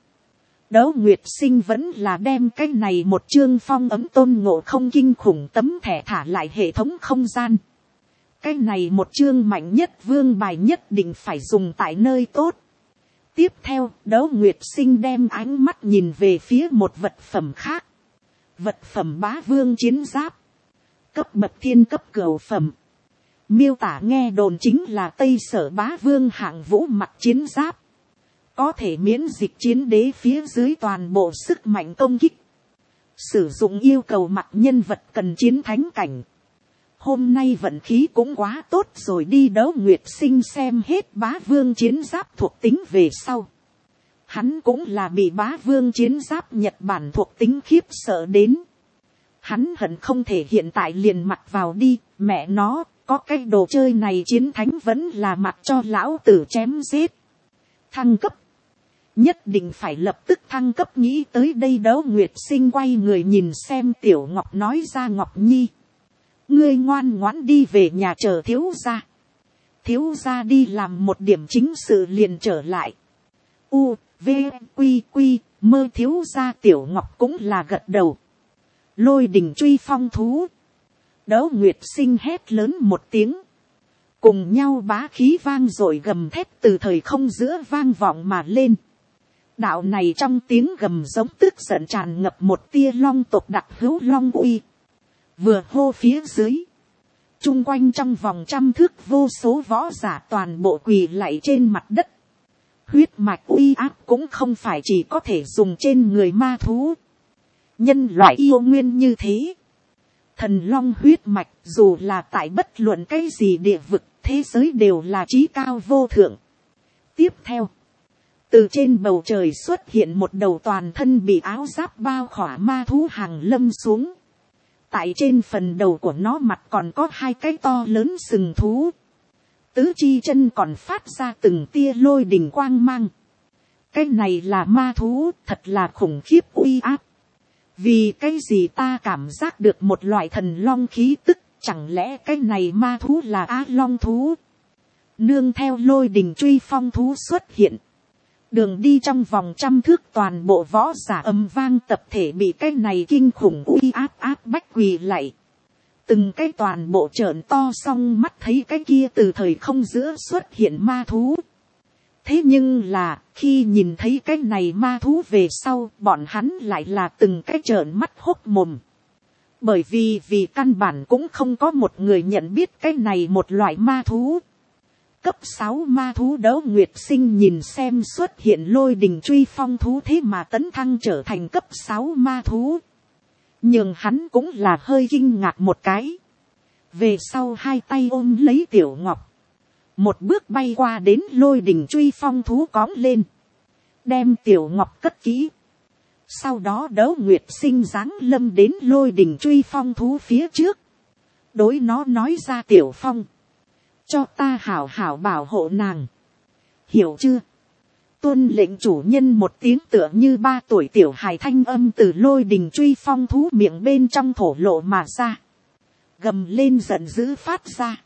Đỗ Nguyệt Sinh vẫn là đem cái này một chương phong ấm Tôn Ngộ Không kinh khủng tấm thẻ thả lại hệ thống không gian. Cái này một chương mạnh nhất vương bài nhất định phải dùng tại nơi tốt. Tiếp theo, Đỗ Nguyệt Sinh đem ánh mắt nhìn về phía một vật phẩm khác. Vật phẩm bá vương chiến giáp. Cấp bậc thiên cấp cửu phẩm. Miêu tả nghe đồn chính là Tây Sở bá vương hạng vũ mặc chiến giáp. có thể miễn dịch chiến đế phía dưới toàn bộ sức mạnh công kích. Sử dụng yêu cầu mặt nhân vật cần chiến thánh cảnh. Hôm nay vận khí cũng quá tốt rồi đi. Đấu Nguyệt Sinh xem hết bá vương chiến giáp thuộc tính về sau. Hắn cũng là bị bá vương chiến giáp Nhật Bản thuộc tính khiếp sợ đến. Hắn hận không thể hiện tại liền mặc vào đi, mẹ nó, có cái đồ chơi này chiến thánh vẫn là mặc cho lão tử chém giết. Thăng cấp. Nhất định phải lập tức thăng cấp, nghĩ tới đây Đấu Nguyệt Sinh quay người nhìn xem Tiểu Ngọc nói ra, Ngọc Nhi, ngươi ngoan ngoãn đi về nhà chờ thiếu gia. Thiếu gia đi làm một điểm chính sự liền trở lại. U, V, Quy, Quy, mơ thiếu gia. Tiểu Ngọc cũng là gật đầu. Lôi đình truy phong thú. Đấu Nguyệt Sinh hét lớn một tiếng. Cùng nhau bá khí vang rồi gầm thép từ thời không giữa vang vọng mà lên. Đạo này trong tiếng gầm giống tức giận tràn ngập một tia long tộc đặc hữu long uy. Vừa hô phía dưới. Trung quanh trong vòng trăm thước vô số võ giả toàn bộ quỳ lạy trên mặt đất. Huyết mạch uy áp cũng không phải chỉ có thể dùng trên người ma thú. Nhân loại yêu nguyên như thế. Thần long huyết mạch dù là tại bất luận cái gì địa vực thế giới đều là chí cao vô thượng. Tiếp theo. Từ trên bầu trời xuất hiện một đầu toàn thân bị áo giáp bao khỏa ma thú hàng lâm xuống. Tại trên phần đầu của nó mặt còn có hai cái to lớn sừng thú. Tứ chi chân còn phát ra từng tia lôi đình quang mang. Cái này là ma thú, thật là khủng khiếp uy áp. Vì cái gì ta cảm giác được một loại thần long khí tức, chẳng lẽ cái này ma thú là á long thú? Nương theo lôi đình truy phong thú xuất hiện. Đường đi trong vòng trăm thước toàn bộ võ giả âm vang tập thể bị cái này kinh khủng uy áp áp bách quỳ lạy. Từng cái toàn bộ trợn to song mắt thấy cái kia từ thời không giữa xuất hiện ma thú. Thế nhưng là khi nhìn thấy cái này ma thú về sau, bọn hắn lại là từng cái trợn mắt hốc mồm. Bởi vì vì căn bản cũng không có một người nhận biết cái này một loại ma thú. Cấp sáu ma thú Đấu Nguyệt Sinh nhìn xem xuất hiện lôi đình truy phong thú thế mà tấn thăng trở thành cấp sáu ma thú. Nhưng hắn cũng là hơi kinh ngạc một cái. Về sau hai tay ôm lấy Tiểu Ngọc. Một bước bay qua đến lôi đình truy phong thú cõng lên. Đem Tiểu Ngọc cất kỹ. Sau đó Đấu Nguyệt Sinh giáng lâm đến lôi đình truy phong thú phía trước. Đối nó nói ra, Tiểu Phong. Cho ta hảo hảo bảo hộ nàng. Hiểu chưa? Tuân lệnh chủ nhân. Một tiếng tựa như ba tuổi tiểu hài thanh âm từ lôi đình truy phong thú miệng bên trong thổ lộ mà ra. Gầm lên giận dữ phát ra.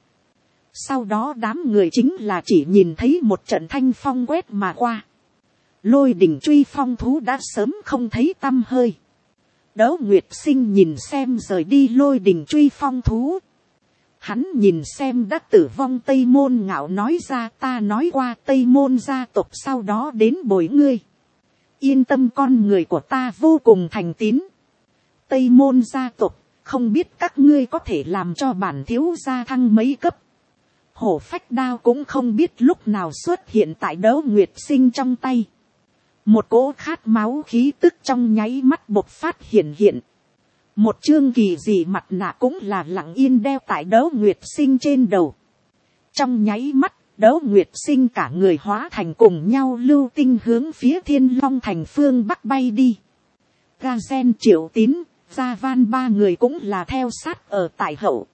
Sau đó đám người chính là chỉ nhìn thấy một trận thanh phong quét mà qua. Lôi đình truy phong thú đã sớm không thấy tăm hơi. Đấu Nguyệt Sinh nhìn xem rời đi lôi đình truy phong thú. Hắn nhìn xem đã tử vong Tây Môn Ngạo nói ra, ta nói qua Tây Môn gia tộc sau đó đến bồi ngươi. Yên tâm, con người của ta vô cùng thành tín. Tây Môn gia tộc, không biết các ngươi có thể làm cho bản thiếu gia thăng mấy cấp. Hổ phách đao cũng không biết lúc nào xuất hiện tại Đấu Nguyệt Sinh trong tay. Một cỗ khát máu khí tức trong nháy mắt bộc phát hiện hiện. Một chương kỳ dị mặt nạ cũng là lặng yên đeo tại Đấu Nguyệt Sinh trên đầu. Trong nháy mắt, Đấu Nguyệt Sinh cả người hóa thành cùng nhau lưu tinh hướng phía Thiên Long thành phương bắc bay đi. Ga Gen, Triệu Tín, Gia Van ba người cũng là theo sát ở tại hậu.